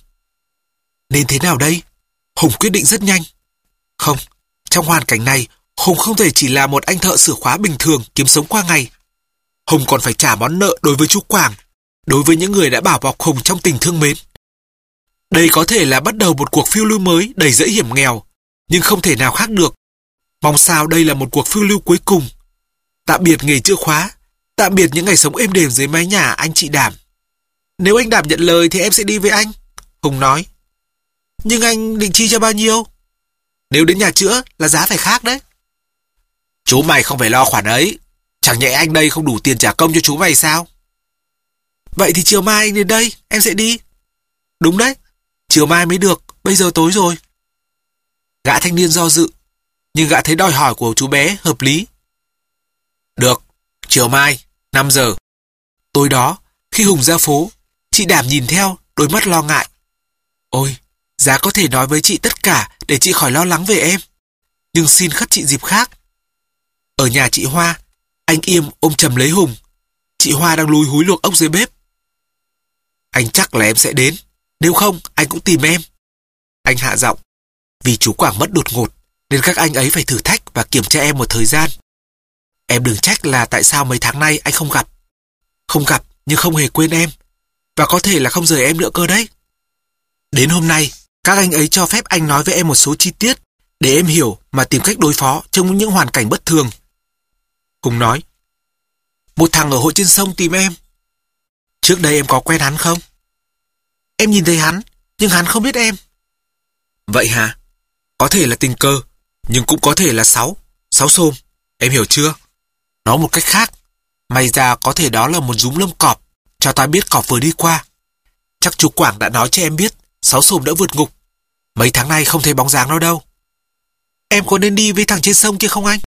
Speaker 1: Nên thế nào đây? Hùng quyết định rất nhanh. Không, trong hoàn cảnh này, Hùng không thể chỉ là một anh thợ sửa khóa bình thường kiếm sống qua ngày. Hùng còn phải trả món nợ đối với chú Quảng, đối với những người đã bảo bọc Hùng trong tình thương mến. Đây có thể là bắt đầu một cuộc phiêu lưu mới đầy dẫy hiểm nghèo, nhưng không thể nào khác được. Mong sao đây là một cuộc phiêu lưu cuối cùng. Tạm biệt nghề chữa khóa, tạm biệt những ngày sống êm đềm dưới mái nhà anh chị Đảm. Nếu anh Đảm nhận lời thì em sẽ đi với anh, Hùng nói. Nhưng anh định chi cho bao nhiêu? Nếu đến nhà chữa là giá phải khác đấy. Chú mày không phải lo khoản ấy. Chẳng nhẽ anh đây không đủ tiền trả công cho chú mày sao? Vậy thì chiều mai anh đến đây, em sẽ đi. Đúng đấy, chiều mai mới được, bây giờ tối rồi. Gã thanh niên do dự, nhưng gã thấy đòi hỏi của chú bé hợp lý. Được, chiều mai, 5 giờ. Tối đó, khi Hùng ra phố, chị Đảm nhìn theo, đôi mắt lo ngại. Ôi, giá có thể nói với chị tất cả để chị khỏi lo lắng về em. Nhưng xin khất chị dịp khác. Ở nhà chị Hoa, anh Yêm ôm chầm lấy Hùng. Chị Hoa đang lúi húi luộc ốc dưới bếp. Anh chắc là em sẽ đến. Nếu không, anh cũng tìm em. Anh hạ giọng. Vì chú Quảng mất đột ngột, nên các anh ấy phải thử thách và kiểm tra em một thời gian. Em đừng trách là tại sao mấy tháng nay anh không gặp. Không gặp nhưng không hề quên em. Và có thể là không rời em nữa cơ đấy. Đến hôm nay, các anh ấy cho phép anh nói với em một số chi tiết để em hiểu mà tìm cách đối phó trong những hoàn cảnh bất thường. Hùng nói. Một thằng ở hội trên sông tìm em. Trước đây em có quen hắn không? Em nhìn thấy hắn, nhưng hắn không biết em. Vậy hả? Có thể là tình cờ, nhưng cũng có thể là Sáu Xồm. Em hiểu chưa? Nói một cách khác, may ra có thể đó là một rúm lông cọp, cho ta biết cọp vừa đi qua. Chắc chú Quảng đã nói cho em biết Sáu Xồm đã vượt ngục. Mấy tháng nay không thấy bóng dáng nó đâu. Em có nên đi với thằng trên sông kia không anh?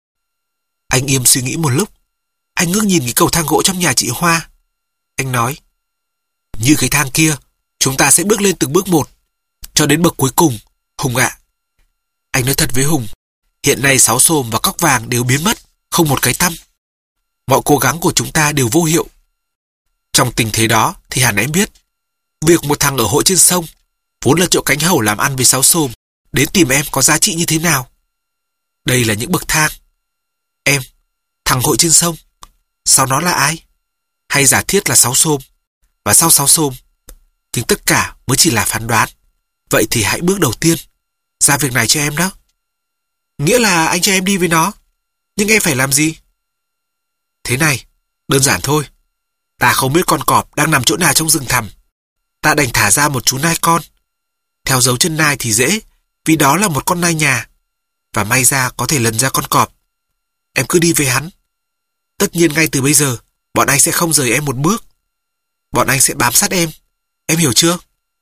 Speaker 1: Anh Yêm suy nghĩ một lúc. Anh ngước nhìn cái cầu thang gỗ trong nhà chị Hoa. Anh nói. Như cái thang kia, chúng ta sẽ bước lên từng bước một, cho đến bậc cuối cùng, Hùng ạ. Anh nói thật với Hùng, hiện nay Sáu Xồm và Cóc Vàng đều biến mất, không một cái tăm. Mọi cố gắng của chúng ta đều vô hiệu. Trong tình thế đó thì hẳn em biết, việc một thằng ở hội trên sông, vốn là chỗ cánh hầu làm ăn với Sáu Xồm, đến tìm em có giá trị như thế nào. Đây là những bậc thang. Em, thằng hội trên sông, sau nó là ai? Hay giả thiết là Sáu Xồm, và sau Sáu Xồm? Nhưng tất cả mới chỉ là phán đoán. Vậy thì hãy bước đầu tiên, ra việc này cho em đó. Nghĩa là anh cho em đi với nó. Nhưng em phải làm gì? Thế này, đơn giản thôi. Ta không biết con cọp đang nằm chỗ nào trong rừng thẳm. Ta đành thả ra một chú nai con. Theo dấu chân nai thì dễ, vì đó là một con nai nhà. và may ra có thể lần ra con cọp. Em cứ đi với hắn. Tất nhiên ngay từ bây giờ, bọn anh sẽ không rời em một bước. Bọn anh sẽ bám sát em. Em hiểu chưa?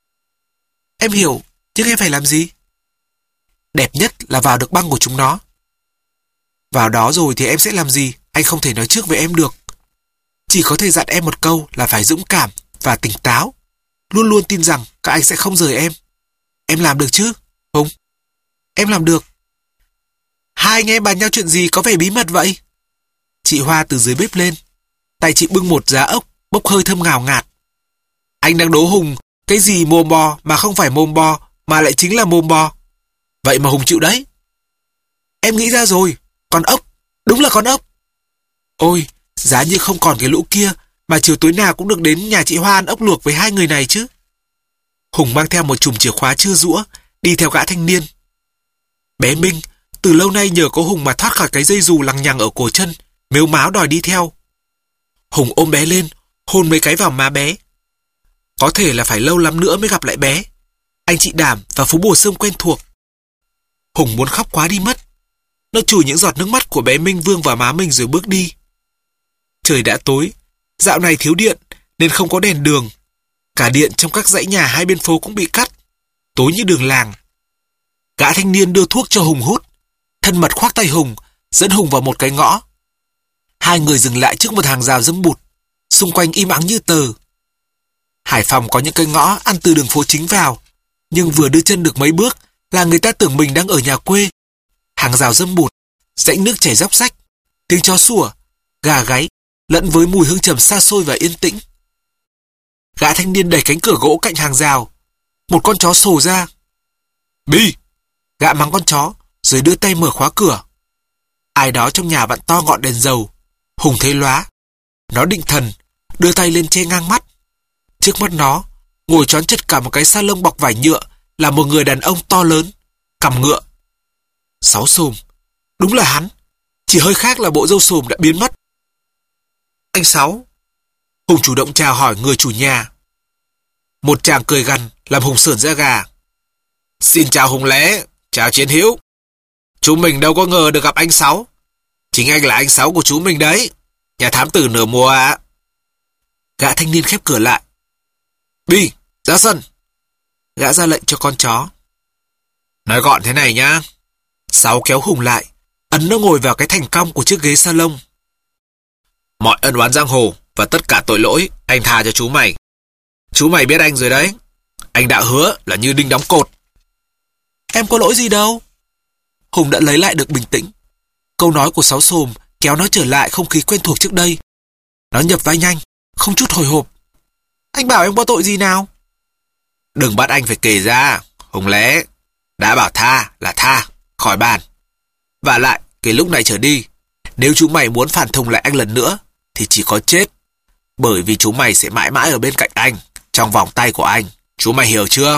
Speaker 1: Em hiểu, nhưng em phải làm gì? Đẹp nhất là vào được băng của chúng nó. Vào đó rồi thì em sẽ làm gì, anh không thể nói trước với em được. Chỉ có thể dặn em một câu là phải dũng cảm và tỉnh táo. Luôn luôn tin rằng các anh sẽ không rời em. Em làm được chứ, Hùng? Em làm được. Hai anh em bàn nhau chuyện gì có vẻ bí mật vậy? Chị Hoa từ dưới bếp lên. Tay chị bưng một giá ốc, bốc hơi thơm ngào ngạt. Anh đang đố Hùng cái gì mồm bò mà không phải mồm bò mà lại chính là mồm bò. Vậy mà Hùng chịu đấy. Em nghĩ ra rồi, con ốc, đúng là con ốc. Ôi, giá như không còn cái lũ kia mà chiều tối nào cũng được đến nhà chị Hoa ăn ốc luộc với hai người này chứ. Hùng mang theo một chùm chìa khóa chưa rũa, đi theo gã thanh niên. Bé Minh, từ lâu nay nhờ có Hùng mà thoát khỏi cái dây dù lằng nhằng ở cổ chân, mếu máo đòi đi theo. Hùng ôm bé lên, hôn mấy cái vào má bé. Có thể là phải lâu lắm nữa mới gặp lại bé. Anh chị Đảm và Phú Bồ Sương quen thuộc. Hùng muốn khóc quá đi mất. Nó chùi những giọt nước mắt của bé Minh vương vào má mình rồi bước đi. Trời đã tối, dạo này thiếu điện nên không có đèn đường. Cả điện trong các dãy nhà hai bên phố cũng bị cắt, tối như đường làng. Gã thanh niên đưa thuốc cho Hùng hút, thân mật khoác tay Hùng, dẫn Hùng vào một cái ngõ. Hai người dừng lại trước một hàng rào dâm bụt, xung quanh im ắng như tờ. Hải Phòng có những cái ngõ ăn từ đường phố chính vào, nhưng vừa đưa chân được mấy bước là người ta tưởng mình đang ở nhà quê. Hàng rào dâm bụt, rãnh nước chảy róc rách, tiếng chó sủa, gà gáy, lẫn với mùi hương trầm xa xôi và yên tĩnh. Gã thanh niên đẩy cánh cửa gỗ cạnh hàng rào. Một con chó sổ ra. Bi! Gã mắng con chó, rồi đưa tay mở khóa cửa. Ai đó trong nhà vặn to ngọn đèn dầu. Hùng thấy lóa. Nó định thần, đưa tay lên che ngang mắt. Trước mắt nó, ngồi trón chật cả một cái sa lông bọc vải nhựa, là một người đàn ông to lớn, cằm ngựa. Sáu Xồm, đúng là hắn. Chỉ hơi khác là bộ râu xồm đã biến mất. Anh Sáu. Hùng chủ động chào hỏi người chủ nhà. Một chàng cười gằn làm Hùng sởn da gà. Xin chào Hùng Lé, chào Chiến Hữu. Chúng mình đâu có ngờ được gặp anh Sáu. Chính anh là anh Sáu của chú mình đấy, nhà thám tử nửa mùa ạ. Gã thanh niên khép cửa lại. Bi, ra sân. Gã ra lệnh cho con chó. Nói gọn thế này nhá. Sáu kéo Hùng lại, ấn nó ngồi vào cái thành cong của chiếc ghế salon. Mọi ân oán giang hồ và tất cả tội lỗi anh tha cho chú mày. Chú mày biết anh rồi đấy. Anh đã hứa là như đinh đóng cột. Em có lỗi gì đâu. Hùng đã lấy lại được bình tĩnh. Câu nói của Sáu Xồm kéo nó trở lại không khí quen thuộc trước đây. Nó nhập vai nhanh, không chút hồi hộp. Anh bảo em có tội gì nào? Đừng bắt anh phải kể ra, Hùng Lé. Đã bảo tha là tha, khỏi bàn. Và lại, kể lúc này trở đi, nếu chú mày muốn phản thùng lại anh lần nữa, thì chỉ có chết. Bởi vì chú mày sẽ mãi mãi ở bên cạnh anh, trong vòng tay của anh. Chú mày hiểu chưa?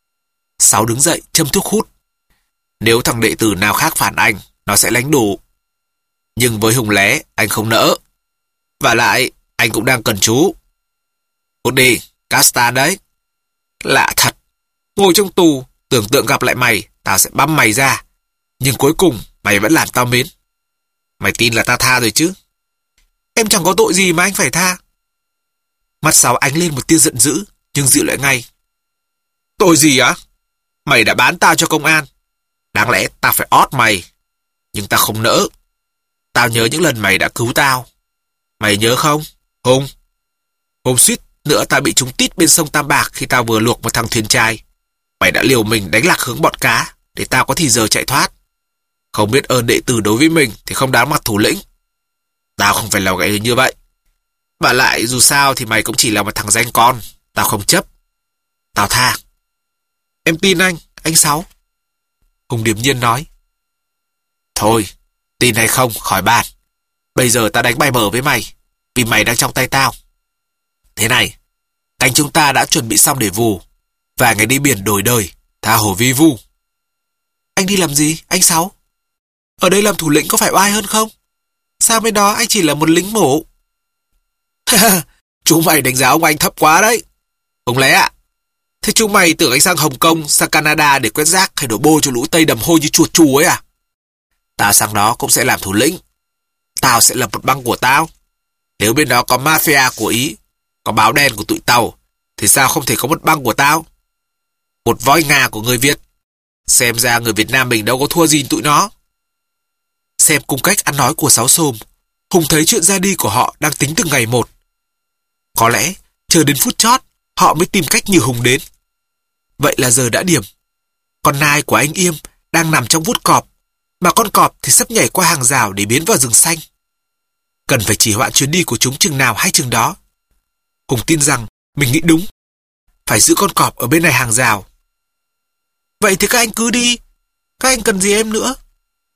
Speaker 1: Sáu đứng dậy, châm thuốc hút. Nếu thằng đệ tử nào khác phản anh, nó sẽ lãnh đủ. Nhưng với Hùng Lé, anh không nỡ. Và lại, anh cũng đang cần chú. Hút đi, Castan đấy. Lạ thật. Ngồi trong tù, tưởng tượng gặp lại mày, tao sẽ băm mày ra. Nhưng cuối cùng, mày vẫn làm tao mến. Mày tin là tao tha rồi chứ? Em chẳng có tội gì mà anh phải tha. Mắt Sáu ánh lên một tia giận dữ, nhưng dịu lại ngay. Tội gì á? Mày đã bán tao cho công an. Đáng lẽ tao phải ót mày. Nhưng tao không nỡ. Tao nhớ những lần mày đã cứu tao. Mày nhớ không, Hùng? Hôm suýt nữa tao bị trúng tít bên sông Tam Bạc khi tao vừa luộc một thằng thuyền trai. Mày đã liều mình đánh lạc hướng bọn cá để tao có thì giờ chạy thoát. Không biết ơn đệ tử đối với mình thì không đáng mặt thủ lĩnh. Tao không phải là gậy như vậy. Và lại dù sao thì mày cũng chỉ là một thằng danh con. Tao không chấp. Tao tha. Em tin anh Sáu. Hùng điềm nhiên nói. Thôi, tin hay không khỏi bàn. Bây giờ tao đánh bài mở với mày, vì mày đang trong tay tao. Thế này, cánh chúng ta đã chuẩn bị xong để vù. Và ngày đi biển đổi đời, tha hồ vi vu. Anh đi làm gì, anh Sáu? Ở đây làm thủ lĩnh có phải oai hơn không? Sao bên đó anh chỉ là một lính mổ? Chú mày đánh giá ông anh thấp quá đấy. Hùng Lé ạ. Thế chú mày tưởng anh sang Hồng Kông, sang Canada để quét rác hay đổ bô cho lũ Tây đầm hôi như chuột chù ấy à? Tao sang đó cũng sẽ làm thủ lĩnh. Tao sẽ lập một băng của tao. Nếu bên đó có mafia của Ý, có báo đen của tụi tàu, thì sao không thể có một băng của tao? Một voi Nga của người Việt. Xem ra người Việt Nam mình đâu có thua gì tụi nó. Xem cung cách ăn nói của Sáu Xồm, Hùng thấy chuyện ra đi của họ đang tính từng ngày một. Có lẽ chờ đến phút chót họ mới tìm cách nhử Hùng đến. Vậy là giờ đã điểm. Con nai của anh Yêm đang nằm trong vuốt cọp, mà con cọp thì sắp nhảy qua hàng rào để biến vào rừng xanh. Cần phải chỉ hoãn chuyến đi của chúng chừng nào hay chừng đó. Hùng tin rằng mình nghĩ đúng. Phải giữ con cọp ở bên này hàng rào. Vậy thì các anh cứ đi. Các anh cần gì em nữa?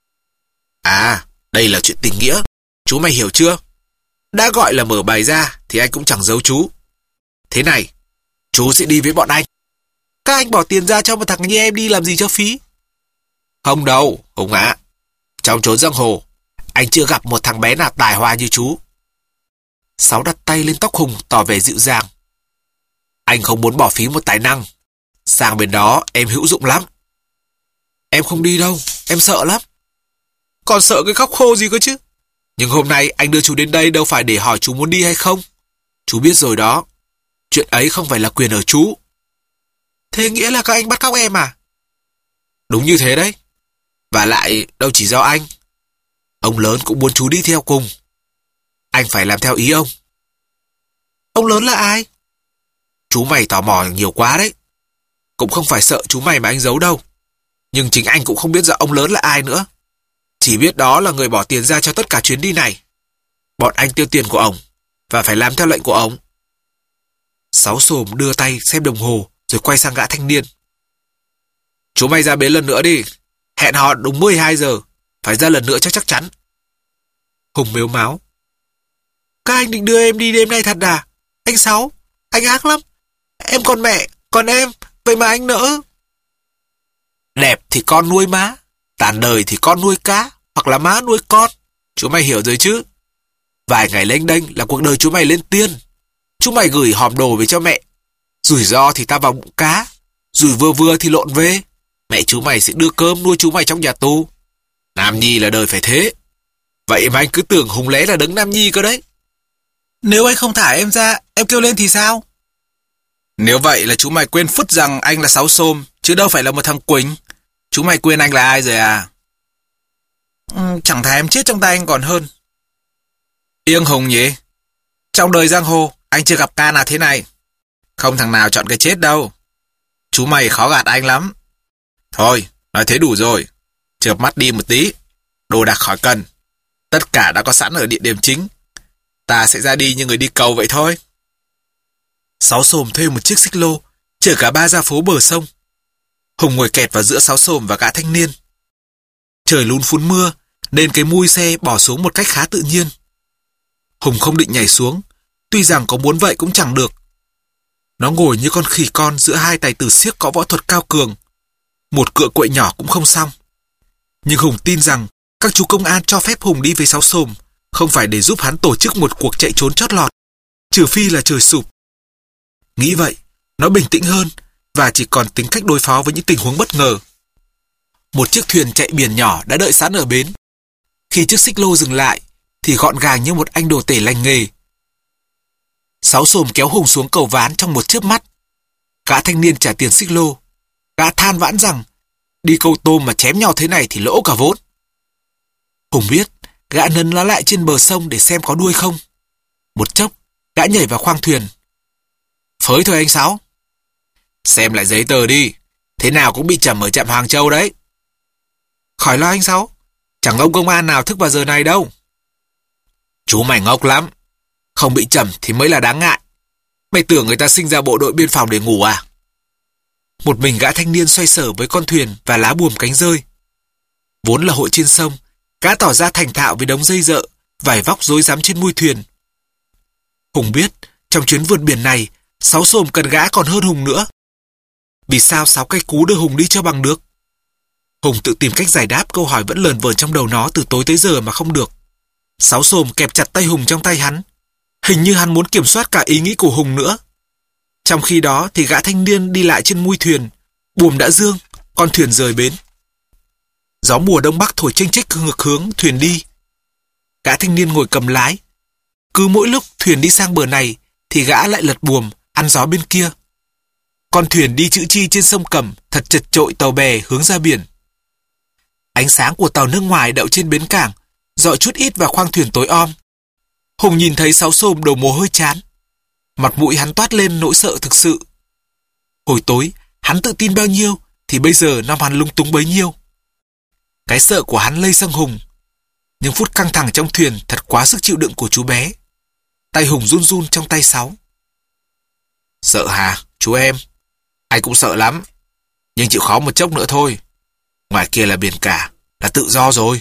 Speaker 1: À, đây là chuyện tình nghĩa. Chú mày hiểu chưa? Đã gọi là mở bài ra thì anh cũng chẳng giấu chú. Thế này, chú sẽ đi với bọn anh. Các anh bỏ tiền ra cho một thằng như em đi làm gì cho phí? Không đâu, Hùng ạ. Trong chốn giang hồ, anh chưa gặp một thằng bé nào tài hoa như chú. Sáu đặt tay lên tóc Hùng tỏ vẻ dịu dàng. Anh không muốn bỏ phí một tài năng. Sang bên đó em hữu dụng lắm. Em không đi đâu, em sợ lắm. Còn sợ cái khóc khô gì cơ chứ? Nhưng hôm nay anh đưa chú đến đây đâu phải để hỏi chú muốn đi hay không. Chú biết rồi đó. Chuyện ấy không phải là quyền ở chú. Thế nghĩa là các anh bắt cóc em à? Đúng như thế đấy. Và lại đâu chỉ do anh. Ông lớn cũng muốn chú đi theo cùng. Anh phải làm theo ý ông. Ông lớn là ai? Chú mày tò mò nhiều quá đấy. Cũng không phải sợ chú mày mà anh giấu đâu. Nhưng chính anh cũng không biết rõ ông lớn là ai nữa. Chỉ biết đó là người bỏ tiền ra cho tất cả chuyến đi này. Bọn anh tiêu tiền của ông và phải làm theo lệnh của ông. Sáu Xồm đưa tay xem đồng hồ rồi quay sang gã thanh niên. Chú mày ra bến lần nữa đi. Hẹn họ đúng 12 giờ. Phải ra lần nữa cho chắc chắn. Hùng mếu máo. Các anh định đưa em đi đêm nay thật à? Anh Sáu, anh ác lắm. Em còn mẹ, còn em, vậy mà anh nỡ. Đẹp thì con nuôi má, tàn đời thì con nuôi cá, hoặc là má nuôi con. Chú mày hiểu rồi chứ? Vài ngày lênh đênh là cuộc đời chú mày lên tiên. Chú mày gửi hòm đồ về cho mẹ. Rủi ro thì ta vào bụng cá, rủi vừa vừa thì lộn về. Mẹ chú mày sẽ đưa cơm nuôi chú mày trong nhà tù. Nam nhi là đời phải thế. Vậy mà anh cứ tưởng Hùng Lé là đấng nam nhi cơ đấy. Nếu anh không thả em ra, em kêu lên thì sao? Nếu vậy là chú mày quên phứt rằng anh là Sáu Xồm, chứ đâu phải là một thằng Quỳnh. Chú mày quên anh là ai rồi à? Chẳng thà em chết trong tay anh còn hơn. Yên Hùng nhỉ? Trong đời giang hồ, anh chưa gặp ca nào thế này. Không thằng nào chọn cái chết đâu. Chú mày khó gạt anh lắm. Thôi, nói thế đủ rồi. Chợp mắt đi một tí. Đồ đạc khỏi cần. Tất cả đã có sẵn ở địa điểm chính. Ta sẽ ra đi như người đi cầu vậy thôi. Sáu Xồm thuê một chiếc xích lô, chở cả ba ra phố bờ sông. Hùng ngồi kẹt vào giữa Sáu Xồm và gã thanh niên. Trời lún phún mưa, nên cái mui xe bỏ xuống một cách khá tự nhiên. Hùng không định nhảy xuống, tuy rằng có muốn vậy cũng chẳng được. Nó ngồi như con khỉ con giữa hai tài tử xiếc có võ thuật cao cường. Một cựa quậy nhỏ cũng không xong. Nhưng Hùng tin rằng các chú công an cho phép Hùng đi với Sáu Xồm không phải để giúp hắn tổ chức một cuộc chạy trốn chót lọt, trừ phi là trời sụp. Nghĩ vậy, nó bình tĩnh hơn và chỉ còn tính cách đối phó với những tình huống bất ngờ. Một chiếc thuyền chạy biển nhỏ đã đợi sẵn ở bến. Khi chiếc xích lô dừng lại, thì gọn gàng như một anh đồ tể lành nghề. Sáu Xồm kéo Hùng xuống cầu ván trong một chớp mắt. Gã thanh niên trả tiền xích lô. Gã than vãn rằng đi câu tôm mà chém nhau thế này thì lỗ cả vốn. Hùng biết gã nấn nó lại trên bờ sông để xem có đuôi không. Một chốc, gã nhảy vào khoang thuyền. Phới thôi anh Sáu. Xem lại giấy tờ đi. Thế nào cũng bị trầm ở trạm Hàng Châu đấy. Khỏi lo anh Sáu. Chẳng ông công an nào thức vào giờ này đâu. Chú mày ngốc lắm. Không bị trầm thì mới là đáng ngại. Mày tưởng người ta sinh ra bộ đội biên phòng để ngủ à? Một mình gã thanh niên xoay sở với con thuyền và lá buồm cánh rơi. Vốn là hội trên sông, gã tỏ ra thành thạo với đống dây dợ, vải vóc rối rắm trên mui thuyền. Hùng biết, trong chuyến vượt biển này, Sáu Xồm cần gã còn hơn Hùng nữa. Vì sao Sáu Cây Cú đưa Hùng đi cho bằng được? Hùng tự tìm cách giải đáp câu hỏi vẫn lờn vờn trong đầu nó từ tối tới giờ mà không được. Sáu Xồm kẹp chặt tay Hùng trong tay hắn. Hình như hắn muốn kiểm soát cả ý nghĩ của Hùng nữa. Trong khi đó thì gã thanh niên đi lại trên mui thuyền. Buồm đã dương, con thuyền rời bến. Gió mùa đông bắc thổi chênh chếch ngược hướng thuyền đi. Gã thanh niên ngồi cầm lái. Cứ mỗi lúc thuyền đi sang bờ này thì gã lại lật buồm, ăn gió bên kia. Con thuyền đi chữ chi trên sông Cẩm thật chật chội tàu bè hướng ra biển. Ánh sáng của tàu nước ngoài đậu trên bến cảng rọi chút ít vào khoang thuyền tối om. Hùng nhìn thấy Sáu Xồm đổ mồ hôi chán. Mặt mũi hắn toát lên nỗi sợ thực sự. Hồi tối hắn tự tin bao nhiêu thì bây giờ năm hắn lung túng bấy nhiêu. Cái sợ của hắn lây sang Hùng. Nhưng phút căng thẳng trong thuyền thật quá sức chịu đựng của chú bé. Tay Hùng run run trong tay Sáu. Sợ hả, chú em? Anh cũng sợ lắm. Nhưng chịu khó một chốc nữa thôi. Ngoài kia là biển cả, là tự do rồi.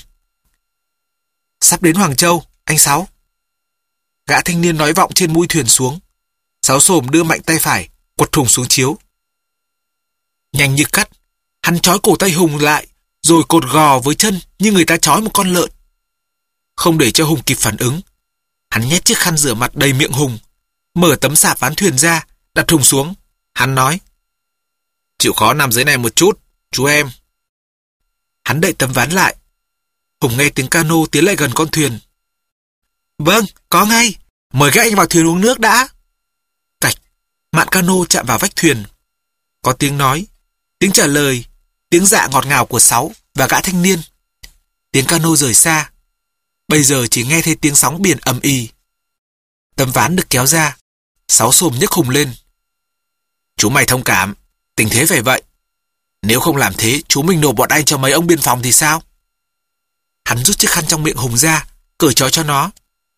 Speaker 1: Sắp đến Hoàng Châu, anh Sáu. Gã thanh niên nói vọng trên mũi thuyền xuống. Sáu Xồm đưa mạnh tay phải, quật Hùng xuống chiếu. Nhanh như cắt, hắn trói cổ tay Hùng lại, rồi cột gò với chân như người ta trói một con lợn. Không để cho Hùng kịp phản ứng, hắn nhét chiếc khăn rửa mặt đầy miệng Hùng, mở tấm sạp ván thuyền ra, đặt Hùng xuống. Hắn nói: chịu khó nằm dưới này một chút, chú em. Hắn đậy tấm ván lại. Hùng nghe tiếng cano tiến lại gần con thuyền. Vâng, có ngay. Mời các anh vào thuyền uống nước đã. Cạch, mạn cano chạm vào vách thuyền. Có tiếng nói, tiếng trả lời, tiếng dạ ngọt ngào của Sáu và gã thanh niên. Tiếng cano rời xa. Bây giờ chỉ nghe thấy tiếng sóng biển ầm ĩ. Tấm ván được kéo ra. Sáu Xồm nhấc Hùng lên. Chú mày thông cảm, tình thế phải vậy. Nếu không làm thế, chú mình nộp bọn anh cho mấy ông biên phòng thì sao? Hắn rút chiếc khăn trong miệng Hùng ra, cởi trói cho nó.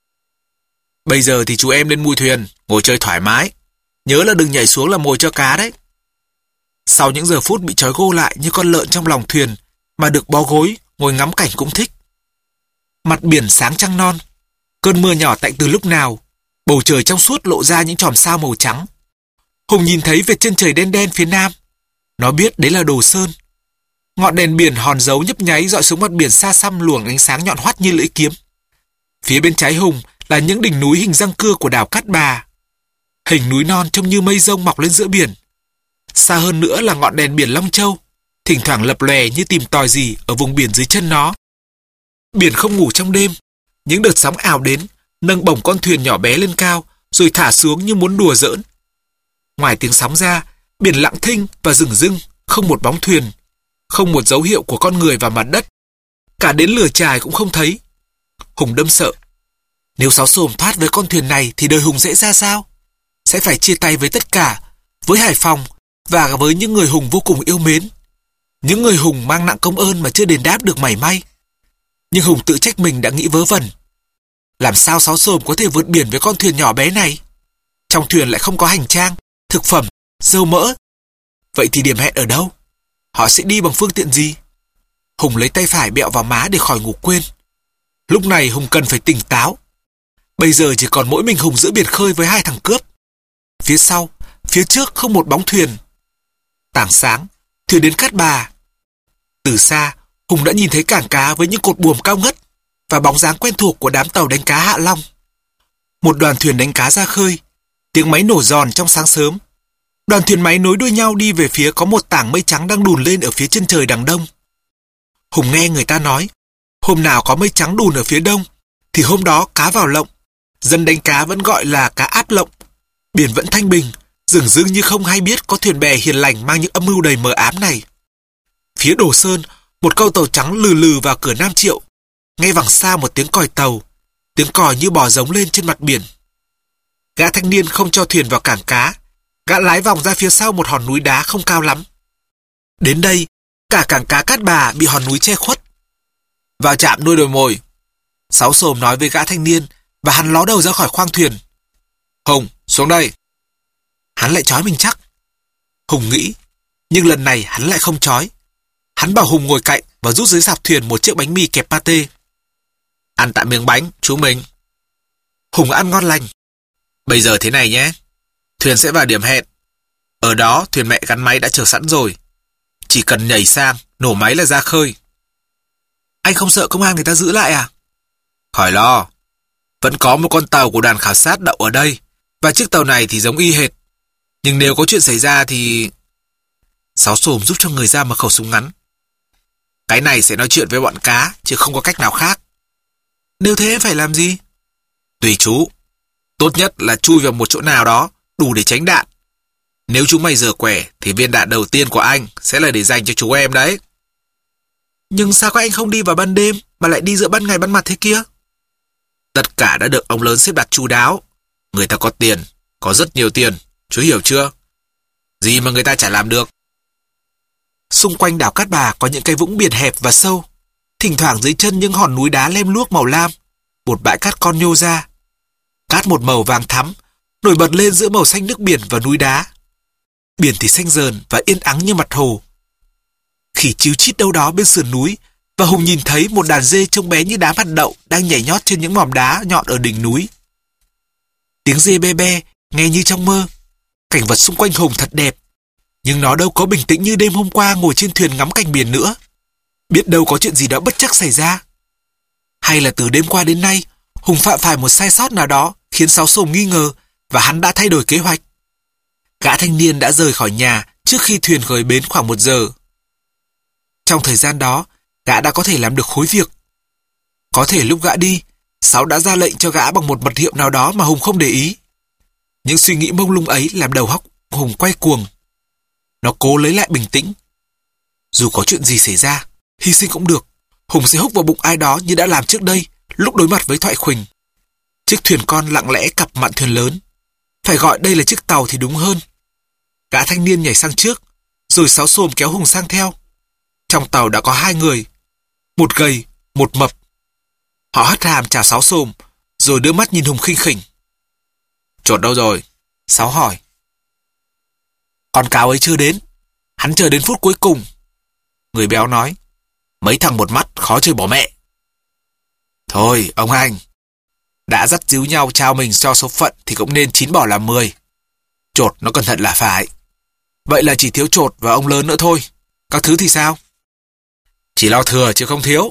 Speaker 1: Bây giờ thì chú em lên mui thuyền, ngồi chơi thoải mái. Nhớ là đừng nhảy xuống làm mồi cho cá đấy. Sau những giờ phút bị trói gô lại như con lợn trong lòng thuyền, mà được bó gối, ngồi ngắm cảnh cũng thích. Mặt biển sáng trăng non, cơn mưa nhỏ tạnh từ lúc nào, bầu trời trong suốt lộ ra những chòm sao màu trắng. Hùng nhìn thấy vệt chân trời đen đen phía nam. Nó biết đấy là Đồ Sơn. Ngọn đèn biển hòn dấu nhấp nháy dọi xuống mặt biển xa xăm luồng ánh sáng nhọn hoắt như lưỡi kiếm. Phía bên trái Hùng là những đỉnh núi hình răng cưa của đảo Cát Bà. Hình núi non trông như mây rông mọc lên giữa biển. Xa hơn nữa là ngọn đèn biển Long Châu, thỉnh thoảng lập lòe như tìm tòi gì ở vùng biển dưới chân nó. Biển không ngủ trong đêm. Những đợt sóng ào đến, nâng bổng con thuyền nhỏ bé lên cao, rồi thả xuống như muốn đùa giỡn. Ngoài tiếng sóng ra, biển lặng thinh và rừng rưng, không một bóng thuyền, không một dấu hiệu của con người vào mặt đất. Cả đến lửa chài cũng không thấy. Hùng đâm sợ. Nếu Sáu Xồm thoát với con thuyền này thì đời Hùng sẽ ra sao? Sẽ phải chia tay với tất cả, với Hải Phòng và với những người Hùng vô cùng yêu mến. Những người Hùng mang nặng công ơn mà chưa đền đáp được mảy may. Nhưng Hùng tự trách mình đã nghĩ vớ vẩn. Làm sao Sáu Xồm có thể vượt biển với con thuyền nhỏ bé này? Trong thuyền lại không có hành trang, thực phẩm, dầu mỡ. Vậy thì điểm hẹn ở đâu? Họ sẽ đi bằng phương tiện gì? Hùng lấy tay phải bẹo vào má để khỏi ngủ quên. Lúc này Hùng cần phải tỉnh táo. Bây giờ chỉ còn mỗi mình Hùng giữa biển khơi với hai thằng cướp. Phía sau, phía trước không một bóng thuyền. Tảng sáng, thuyền đến Cát Bà. Từ xa, Hùng đã nhìn thấy cảng cá với những cột buồm cao ngất và bóng dáng quen thuộc của đám tàu đánh cá Hạ Long. Một đoàn thuyền đánh cá ra khơi, tiếng máy nổ giòn trong sáng sớm. Đoàn thuyền máy nối đuôi nhau đi về phía có một tảng mây trắng đang đùn lên ở phía chân trời đằng đông. Hùng nghe người ta nói, hôm nào có mây trắng đùn ở phía đông, thì hôm đó cá vào lộng. Dân đánh cá vẫn gọi là cá áp lộng. Biển vẫn thanh bình, dửng dưng như không hay biết có thuyền bè hiền lành mang những âm mưu đầy mờ ám này. Phía Đồ Sơn, một câu tàu trắng lừ lừ vào cửa Nam Triệu. Nghe vẳng xa một tiếng còi tàu, tiếng còi như bò giống lên trên mặt biển. Gã thanh niên không cho thuyền vào cảng cá. Gã lái vòng ra phía sau một hòn núi đá không cao lắm. Đến đây, cả cảng cá Cát Bà bị hòn núi che khuất. Vào trạm nuôi đồi mồi. Sáu Xồm nói với gã thanh niên và hắn ló đầu ra khỏi khoang thuyền. Hùng, xuống đây. Hắn lại trói mình chắc. Hùng nghĩ, nhưng lần này hắn lại không trói. Hắn bảo Hùng ngồi cạnh và rút dưới sạp thuyền một chiếc bánh mì kẹp pate. Ăn tạm miếng bánh, chú mình. Hùng ăn ngon lành. Bây giờ thế này nhé. Thuyền sẽ vào điểm hẹn. Ở đó thuyền mẹ gắn máy đã chờ sẵn rồi. Chỉ cần nhảy sang, nổ máy là ra khơi. Anh không sợ công an người ta giữ lại à? Khỏi lo. Vẫn có một con tàu của đoàn khảo sát đậu ở đây. Và chiếc tàu này thì giống y hệt. Nhưng nếu có chuyện xảy ra thì... Sáu Xồm rút cho người ra một khẩu súng ngắn. Cái này sẽ nói chuyện với bọn cá, chứ không có cách nào khác. Nếu thế phải làm gì? Tùy chú. Tốt nhất là chui vào một chỗ nào đó, đủ để tránh đạn. Nếu chúng mày dở quẻ, thì viên đạn đầu tiên của anh sẽ là để dành cho chú em đấy. Nhưng sao các anh không đi vào ban đêm, mà lại đi giữa ban ngày ban mặt thế kia? Tất cả đã được ông lớn xếp đặt chu đáo. Người ta có tiền, có rất nhiều tiền, chú hiểu chưa? Gì mà người ta chả làm được. Xung quanh đảo Cát Bà có những cái vũng biển hẹp và sâu. Thỉnh thoảng dưới chân những hòn núi đá lem luốc màu lam, một bãi cát con nhô ra. Cát một màu vàng thắm, nổi bật lên giữa màu xanh nước biển và núi đá. Biển thì xanh rờn và yên ắng như mặt hồ. Khỉ chíu chít đâu đó bên sườn núi, và Hùng nhìn thấy một đàn dê trông bé như đám hạt đậu đang nhảy nhót trên những mỏm đá nhọn ở đỉnh núi. Tiếng dê be be nghe như trong mơ. Cảnh vật xung quanh Hùng thật đẹp, nhưng nó đâu có bình tĩnh như đêm hôm qua ngồi trên thuyền ngắm cảnh biển nữa. Biết đâu có chuyện gì đó bất trắc xảy ra. Hay là từ đêm qua đến nay, Hùng phạm phải một sai sót nào đó khiến Sáu Xồm nghi ngờ và hắn đã thay đổi kế hoạch. Gã thanh niên đã rời khỏi nhà trước khi thuyền rời bến khoảng 1 giờ. Trong thời gian đó, gã đã có thể làm được khối việc. Có thể lúc gã đi, Sáu đã ra lệnh cho gã bằng một mật hiệu nào đó mà Hùng không để ý. Những suy nghĩ mông lung ấy làm đầu óc Hùng quay cuồng. Nó cố lấy lại bình tĩnh. Dù có chuyện gì xảy ra, hy sinh cũng được, Hùng sẽ húc vào bụng ai đó như đã làm trước đây, lúc đối mặt với Thoại Khuỳnh. Chiếc thuyền con lặng lẽ cặp mạn thuyền lớn. Phải gọi đây là chiếc tàu thì đúng hơn. Gã thanh niên nhảy sang trước, rồi Sáu Xồm kéo Hùng sang theo. Trong tàu đã có 2 người, một gầy, một mập. Họ hất hàm chào Sáu Xồm, rồi đưa mắt nhìn Hùng khinh khỉnh. Chột đâu rồi? Sáu hỏi. Con cáo ấy chưa đến, hắn chờ đến phút cuối cùng. Người béo nói. Mấy thằng một mắt khó chơi bỏ mẹ. Thôi ông anh, đã dắt díu nhau trao mình cho số phận thì cũng nên 9 bỏ làm 10. Chột nó cẩn thận là phải. Vậy là chỉ thiếu Chột và ông lớn nữa thôi. Các thứ thì sao? Chỉ lo thừa chứ không thiếu.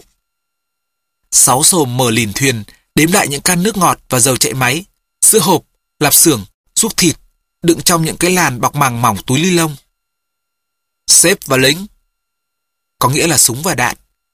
Speaker 1: Sáu Xồm mở lìn thuyền, đếm lại những can nước ngọt và dầu chạy máy, sữa hộp, lạp xưởng, ruốc thịt, đựng trong những cái làn bọc màng mỏng túi ni lông. Sếp và lính. Có nghĩa là súng và đạn.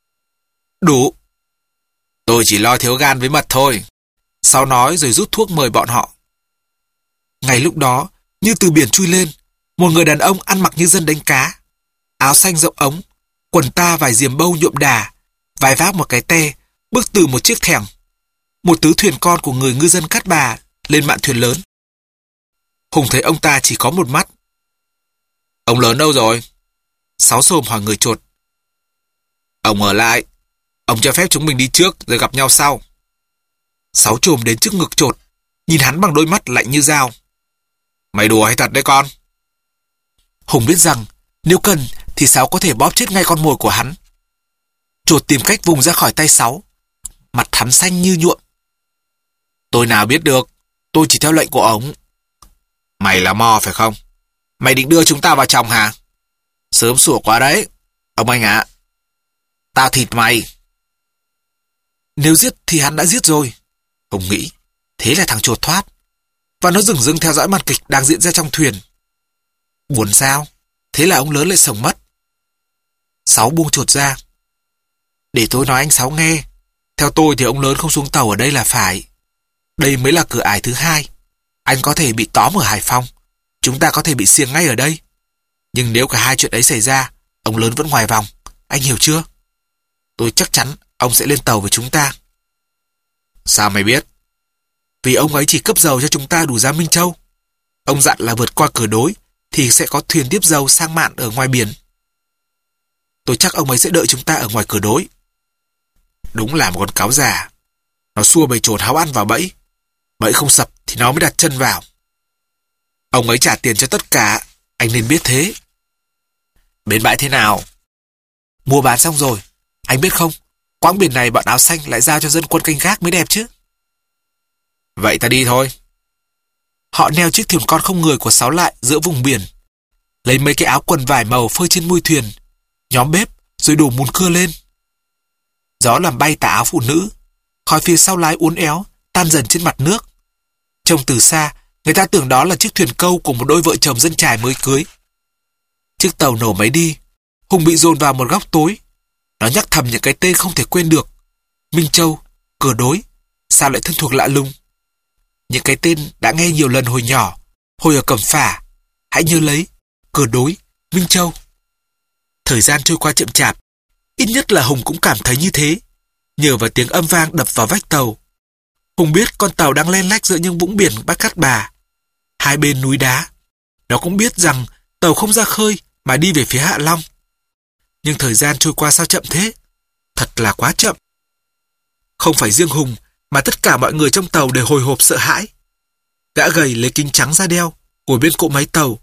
Speaker 1: Đủ. Tôi chỉ lo thiếu gan với mật thôi. Sáu nói rồi rút thuốc mời bọn họ. Ngay lúc đó, như từ biển chui lên, một người đàn ông ăn mặc như dân đánh cá. Áo xanh rộng ống, quần ta vài diềm bâu nhuộm đà, vai vác một cái te, bước từ một chiếc thẻng. Một tứ thuyền con của người ngư dân Cát Bà lên mạn thuyền lớn. Hùng thấy ông ta chỉ có một mắt. Ông lớn đâu rồi? Sáu Xồm hỏi người Chột. Ông ở lại. Ông cho phép chúng mình đi trước rồi gặp nhau sau. Sáu Chồm đến trước ngực Chột, nhìn hắn bằng đôi mắt lạnh như dao. Mày đùa hay thật đấy con? Hùng biết rằng nếu cần thì Sáu có thể bóp chết ngay con mồi của hắn. Chột tìm cách vùng ra khỏi tay Sáu. Mặt hắn xanh như nhuộm. Tôi nào biết được, tôi chỉ theo lệnh của ông. Mày là Mo phải không? Mày định đưa chúng ta vào chồng hả? Sớm sủa quá đấy, ông anh ạ. Tao thịt mày. Nếu giết thì hắn đã giết rồi. Hùng nghĩ, thế là thằng Chột thoát. Và nó dửng dưng theo dõi màn kịch đang diễn ra trong thuyền. Buồn sao? Thế là ông lớn lại sống mất. Sáu buông Chột ra. Để tôi nói anh Sáu nghe. Theo tôi thì ông lớn không xuống tàu ở đây là phải. Đây mới là cửa ải thứ 2. Anh có thể bị tóm ở Hải Phòng. Chúng ta có thể bị xiềng ngay ở đây. Nhưng nếu cả hai chuyện ấy xảy ra, ông lớn vẫn ngoài vòng. Anh hiểu chưa? Tôi chắc chắn ông sẽ lên tàu với chúng ta. Sao mày biết? Vì ông ấy chỉ cấp dầu cho chúng ta đủ ra Minh Châu. Ông dặn là vượt qua cửa đối thì sẽ có thuyền tiếp dầu sang mạn ở ngoài biển. Tôi chắc ông ấy sẽ đợi chúng ta ở ngoài cửa đối. Đúng là một con cáo già. Nó xua bầy Chột háo ăn vào bẫy. Bẫy không sập thì nó mới đặt chân vào. Ông ấy trả tiền cho tất cả. Anh nên biết thế. Bến bãi thế nào? Mua bán xong rồi. Anh biết không, quãng biển này bọn áo xanh lại giao cho dân quân canh gác mới đẹp chứ. Vậy ta đi thôi. Họ neo chiếc thuyền con không người của Sáu lại giữa vùng biển. Lấy mấy cái áo quần vải màu phơi trên mui thuyền, nhóm bếp rồi đổ mùn cưa lên. Gió làm bay tà áo phụ nữ. Khói phía sau lái uốn éo tan dần trên mặt nước. Trông từ xa, người ta tưởng đó là chiếc thuyền câu của một đôi vợ chồng dân chài mới cưới. Chiếc tàu nổ máy đi. Hùng bị dồn vào một góc tối. Nó nhắc thầm những cái tên không thể quên được. Minh Châu, Cờ Đối, sao lại thân thuộc lạ lùng. Những cái tên đã nghe nhiều lần hồi nhỏ, hồi ở Cẩm Phả. Hãy nhớ lấy, Cờ Đối, Minh Châu. Thời gian trôi qua chậm chạp, ít nhất là Hùng cũng cảm thấy như thế, nhờ vào tiếng âm vang đập vào vách tàu. Hùng biết con tàu đang len lách giữa những vũng biển Bắc Cát Bà, hai bên núi đá. Nó cũng biết rằng tàu không ra khơi mà đi về phía Hạ Long. Nhưng thời gian trôi qua sao chậm thế? Thật là quá chậm. Không phải riêng Hùng, mà tất cả mọi người trong tàu đều hồi hộp sợ hãi. Gã gầy lấy kính trắng ra đeo, ngồi bên cỗ máy tàu.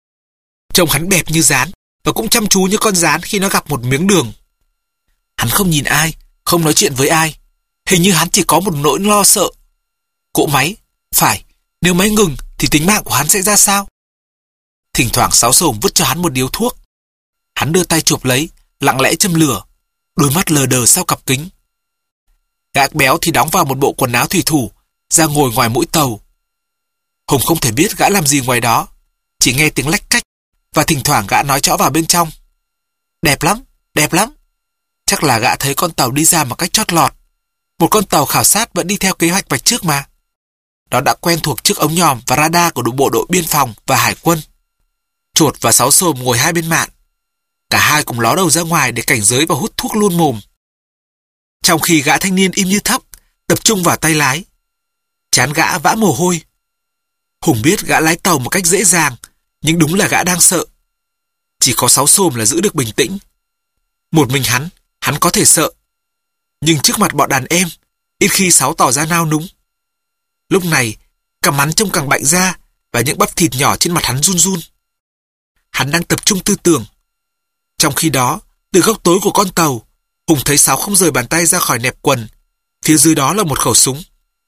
Speaker 1: Trông hắn đẹp như dán, và cũng chăm chú như con dán khi nó gặp một miếng đường. Hắn không nhìn ai, không nói chuyện với ai. Hình như hắn chỉ có một nỗi lo sợ. Cỗ máy, phải, nếu máy ngừng thì tính mạng của hắn sẽ ra sao? Thỉnh thoảng Sáu Xồm vứt cho hắn một điếu thuốc. Hắn đưa tay chụp lấy, lặng lẽ châm lửa, đôi mắt lờ đờ sau cặp kính. Gã béo thì đóng vào một bộ quần áo thủy thủ, ra ngồi ngoài mũi tàu. Hùng không thể biết gã làm gì ngoài đó, chỉ nghe tiếng lách cách, và thỉnh thoảng gã nói trõ vào bên trong. Đẹp lắm, đẹp lắm. Chắc là gã thấy con tàu đi ra một cách chót lọt. Một con tàu khảo sát vẫn đi theo kế hoạch vạch trước mà. Nó đã quen thuộc chiếc ống nhòm và radar của bộ đội biên phòng và hải quân. Chuột và Sáu Xồm ngồi hai bên mạn. Cả hai cùng ló đầu ra ngoài để cảnh giới và hút thuốc luôn mồm. Trong khi gã thanh niên im như thóc, tập trung vào tay lái. Trán gã vã mồ hôi. Hùng biết gã lái tàu một cách dễ dàng, nhưng đúng là gã đang sợ. Chỉ có Sáu Xồm là giữ được bình tĩnh. Một mình hắn có thể sợ. Nhưng trước mặt bọn đàn em, ít khi Sáu tỏ ra nao núng. Lúc này, cằm hắn trông càng bạnh ra, và những bắp thịt nhỏ trên mặt hắn run run. Hắn đang tập trung tư tưởng. Trong khi đó, từ góc tối của con tàu, Hùng thấy Sáu không rời bàn tay ra khỏi nẹp quần. Phía dưới đó là một khẩu súng.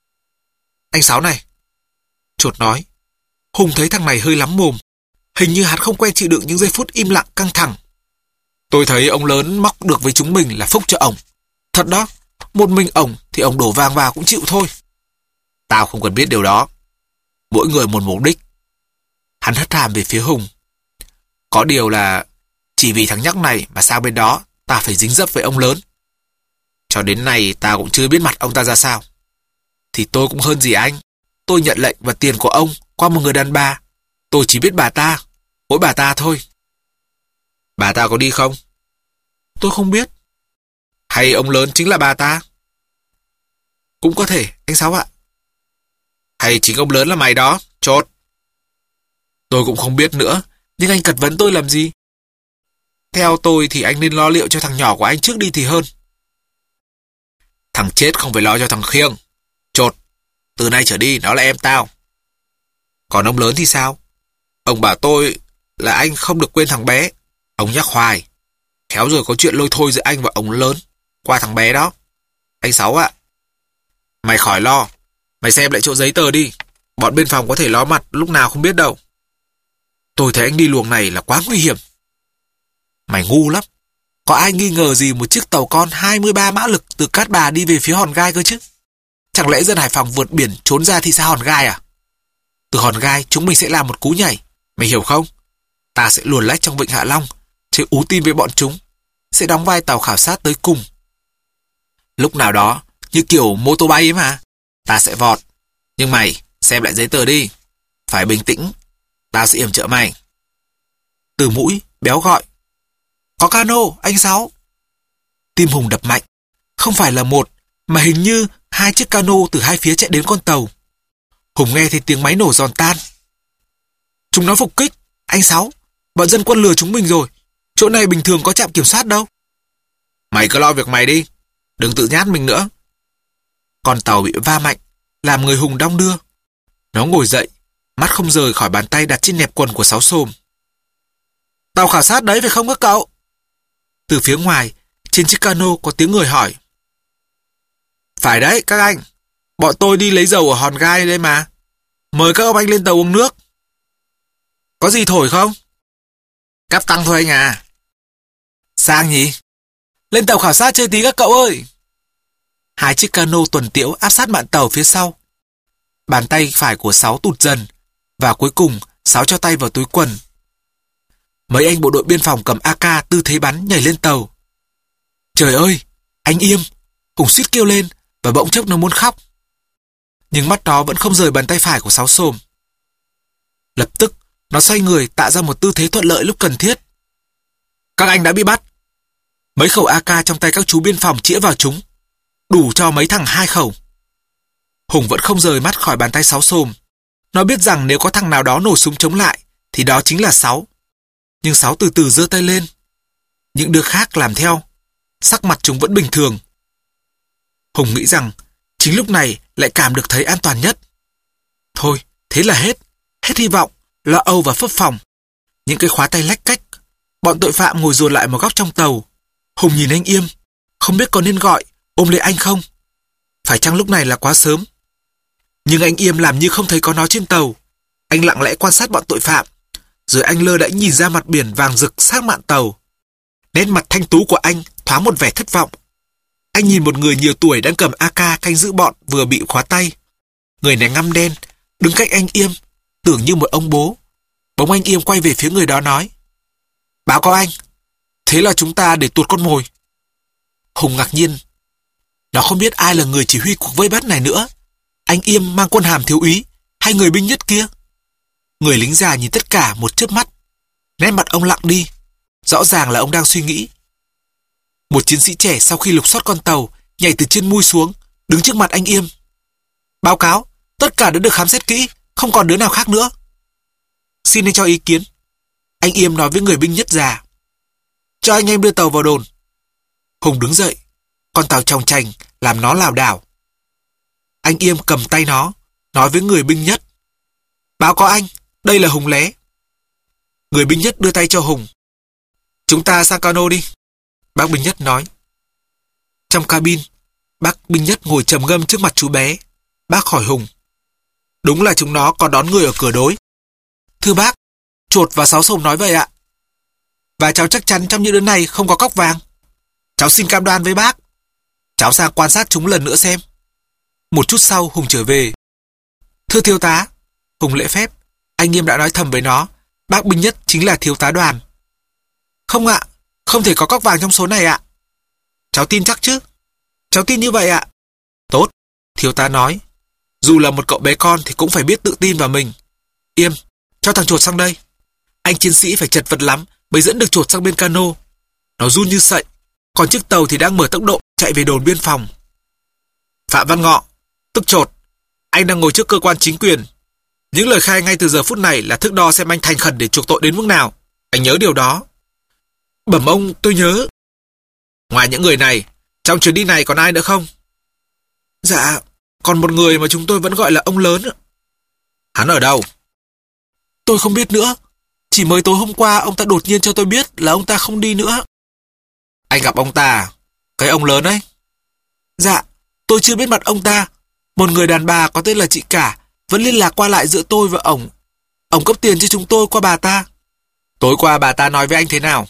Speaker 1: Anh Sáu này. Chuột nói. Hùng thấy thằng này hơi lắm mồm. Hình như hắn không quen chịu đựng những giây phút im lặng căng thẳng. Tôi thấy ông lớn móc được với chúng mình là phúc cho ổng. Thật đó, một mình ổng thì ổng đổ vàng vào cũng chịu thôi. Tao không cần biết điều đó. Mỗi người một mục đích. Hắn hất hàm về phía Hùng. Có điều là chỉ vì thằng nhóc này mà sang bên đó ta phải dính dấp với ông lớn. Cho đến nay ta cũng chưa biết mặt ông ta ra sao. Thì tôi cũng hơn gì anh. Tôi nhận lệnh và tiền của ông qua một người đàn bà. Tôi chỉ biết bà ta, mỗi bà ta thôi. Bà ta có đi không? Tôi không biết. Hay ông lớn chính là bà ta? Cũng có thể, anh Sáu ạ. Hay chính ông lớn là mày đó, chốt. Tôi cũng không biết nữa, nhưng anh cật vấn tôi làm gì? Theo tôi thì anh nên lo liệu cho thằng nhỏ của anh trước đi thì hơn. Thằng chết không phải lo cho thằng khiêng. Chốt, từ nay trở đi nó là em tao. Còn ông lớn thì sao? Ông bảo tôi là anh không được quên thằng bé. Ông nhắc hoài. Khéo rồi có chuyện lôi thôi giữa anh và ông lớn qua thằng bé đó. Anh Sáu ạ. Mày khỏi lo. Mày xem lại chỗ giấy tờ đi. Bọn biên phòng có thể ló mặt lúc nào không biết đâu. Tôi thấy anh đi luồng này là quá nguy hiểm. Mày ngu lắm. Có ai nghi ngờ gì một chiếc tàu con 23 mã lực từ Cát Bà đi về phía Hòn Gai cơ chứ? Chẳng lẽ dân Hải Phòng vượt biển trốn ra thị xã Hòn Gai à? Từ Hòn Gai chúng mình sẽ làm một cú nhảy. Mày hiểu không? Ta sẽ luồn lách trong vịnh Hạ Long, chơi ú tin với bọn chúng, sẽ đóng vai tàu khảo sát tới cùng. Lúc nào đó, như kiểu mô tô bay ấy mà, ta sẽ vọt. Nhưng mày, xem lại giấy tờ đi. Phải bình tĩnh, ta sẽ yểm trợ mày. Từ mũi, béo gọi. Có cano, anh Sáu. Tim Hùng đập mạnh. Không phải là một, mà hình như hai chiếc cano từ hai phía chạy đến con tàu. Hùng nghe thấy tiếng máy nổ giòn tan. Chúng nó phục kích, anh Sáu. Bọn dân quân lừa chúng mình rồi. Chỗ này bình thường có trạm kiểm soát đâu. Mày cứ lo việc mày đi. Đừng tự nhát mình nữa. Con tàu bị va mạnh, làm người Hùng đong đưa. Nó ngồi dậy, mắt không rời khỏi bàn tay đặt trên nẹp quần của Sáu Xồm. Tàu khảo sát đấy phải không các cậu? Từ phía ngoài, trên chiếc cano có tiếng người hỏi. Phải đấy các anh. Bọn tôi đi lấy dầu ở Hòn Gai đây mà. Mời các ông anh lên tàu uống nước. Có gì thổi không? Cáp tăng thôi anh à. Sang nhỉ? Lên tàu khảo sát chơi tí các cậu ơi. Hai chiếc cano tuần tiễu áp sát mạn tàu phía sau. Bàn tay phải của Sáu tụt dần, và cuối cùng Sáu cho tay vào túi quần. Mấy anh bộ đội biên phòng cầm AK tư thế bắn nhảy lên tàu. Trời ơi, anh Yêm! Hùng suýt kêu lên và bỗng chốc nó muốn khóc. Nhưng mắt nó vẫn không rời bàn tay phải của Sáu Xồm. Lập tức, nó xoay người tạo ra một tư thế thuận lợi lúc cần thiết. Các anh đã bị bắt. Mấy khẩu AK trong tay các chú biên phòng chĩa vào chúng, đủ cho mấy thằng 2 khẩu. Hùng vẫn không rời mắt khỏi bàn tay Sáu Xồm. Nó biết rằng nếu có thằng nào đó nổ súng chống lại, thì đó chính là Sáu. Nhưng Sáu từ từ giơ tay lên. Những đứa khác làm theo. Sắc mặt chúng vẫn bình thường. Hùng nghĩ rằng chính lúc này lại cảm được thấy an toàn nhất. Thôi, thế là hết. Hết hy vọng, lo âu và phấp phồng. Những cái khóa tay lách cách. Bọn tội phạm ngồi dồn lại một góc trong tàu. Hùng nhìn anh Yêm, không biết có nên gọi, ôm lấy anh không. Phải chăng lúc này là quá sớm? Nhưng anh Yêm làm như không thấy có nó trên tàu. Anh lặng lẽ quan sát bọn tội phạm. Rồi anh lơ đãng nhìn ra mặt biển vàng rực sát mạn tàu. Nét mặt thanh tú của anh thoáng một vẻ thất vọng. Anh nhìn một người nhiều tuổi đang cầm AK canh giữ bọn vừa bị khóa tay. Người này ngăm đen, đứng cách anh Yêm, tưởng như một ông bố. Bỗng anh Yêm quay về phía người đó nói: Báo cáo anh, thế là chúng ta để tuột con mồi. Hùng ngạc nhiên. Nó không biết ai là người chỉ huy cuộc vây bắt này nữa. Anh Yêm mang quân hàm thiếu úy hay người binh nhất kia? Người lính già nhìn tất cả một chớp mắt. Nét mặt ông lặng đi. Rõ ràng là ông đang suy nghĩ. Một chiến sĩ trẻ sau khi lục soát con tàu nhảy từ trên mui xuống, đứng trước mặt anh Yêm. Báo cáo, tất cả đã được khám xét kỹ, không còn đứa nào khác nữa. Xin anh cho ý kiến. Anh Yêm nói với người binh nhất già. Cho anh em đưa tàu vào đồn. Hùng đứng dậy. Con tàu chòng chành làm nó lảo đảo. Anh Yêm cầm tay nó, nói với người binh nhất. Báo cáo anh, đây là Hùng Lé. Người binh nhất đưa tay cho Hùng. Chúng ta sang cano đi. Bác binh nhất nói. Trong cabin, bác binh nhất ngồi trầm ngâm trước mặt chú bé. Bác hỏi Hùng. Đúng là chúng nó còn đón người ở cửa đối. Thưa bác, Chuột và Sáu Xồm nói vậy ạ. Và cháu chắc chắn trong những đứa này không có cóc vàng. Cháu xin cam đoan với bác. Cháu sang quan sát chúng lần nữa xem. Một chút sau Hùng trở về. Thưa thiếu tá. Hùng lễ phép. Anh Nghiêm đã nói thầm với nó. Bác binh nhất chính là thiếu tá Đoàn. Không ạ, không thể có cóc vàng trong số này ạ. Cháu tin chắc chứ? Cháu tin như vậy ạ. Tốt, thiếu tá nói. Dù là một cậu bé con thì cũng phải biết tự tin vào mình. Yêm, cho thằng Chuột sang đây. Anh chiến sĩ phải chật vật lắm mới dẫn được Chuột sang bên cano. Nó run như sậy. Còn chiếc tàu thì đang mở tốc độ chạy về đồn biên phòng. Phạm Văn Ngọ, tức Chuột, anh đang ngồi trước cơ quan chính quyền. Những lời khai ngay từ giờ phút này là thước đo xem anh thành khẩn để chuộc tội đến mức nào. Anh nhớ điều đó. Bẩm ông, tôi nhớ. Ngoài những người này, trong chuyến đi này còn ai nữa không? Dạ, còn một người mà chúng tôi vẫn gọi là ông lớn. Hắn ở đâu? Tôi không biết nữa. Chỉ mới tối hôm qua ông ta đột nhiên cho tôi biết là ông ta không đi nữa. Anh gặp ông ta à? Cái ông lớn ấy? Dạ, tôi chưa biết mặt ông ta. Một người đàn bà có tên là chị Cả vẫn liên lạc qua lại giữa tôi và ổng. Ổng cấp tiền cho chúng tôi qua bà ta. Tối qua bà ta nói với anh thế nào?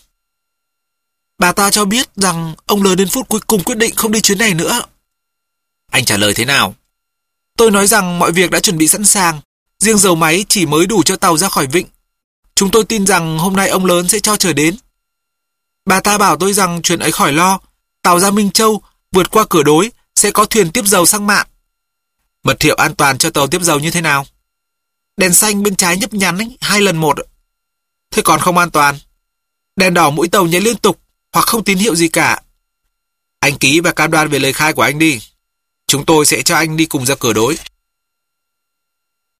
Speaker 1: Bà ta cho biết rằng ông lớn đến phút cuối cùng quyết định không đi chuyến này nữa. Anh trả lời thế nào? Tôi nói rằng mọi việc đã chuẩn bị sẵn sàng. Riêng dầu máy chỉ mới đủ cho tàu ra khỏi vịnh. Chúng tôi tin rằng hôm nay ông lớn sẽ cho trở đến. Bà ta bảo tôi rằng chuyện ấy khỏi lo. Tàu ra Minh Châu vượt qua cửa đối sẽ có thuyền tiếp dầu sang mạn. Mật hiệu an toàn cho tàu tiếp dầu như thế nào? Đèn xanh bên trái nhấp nhắn ấy, 2 lần 1. Thế còn không an toàn? Đèn đỏ mũi tàu nháy liên tục hoặc không tín hiệu gì cả. Anh ký và cam đoan về lời khai của anh đi. Chúng tôi sẽ cho anh đi cùng ra cửa đối.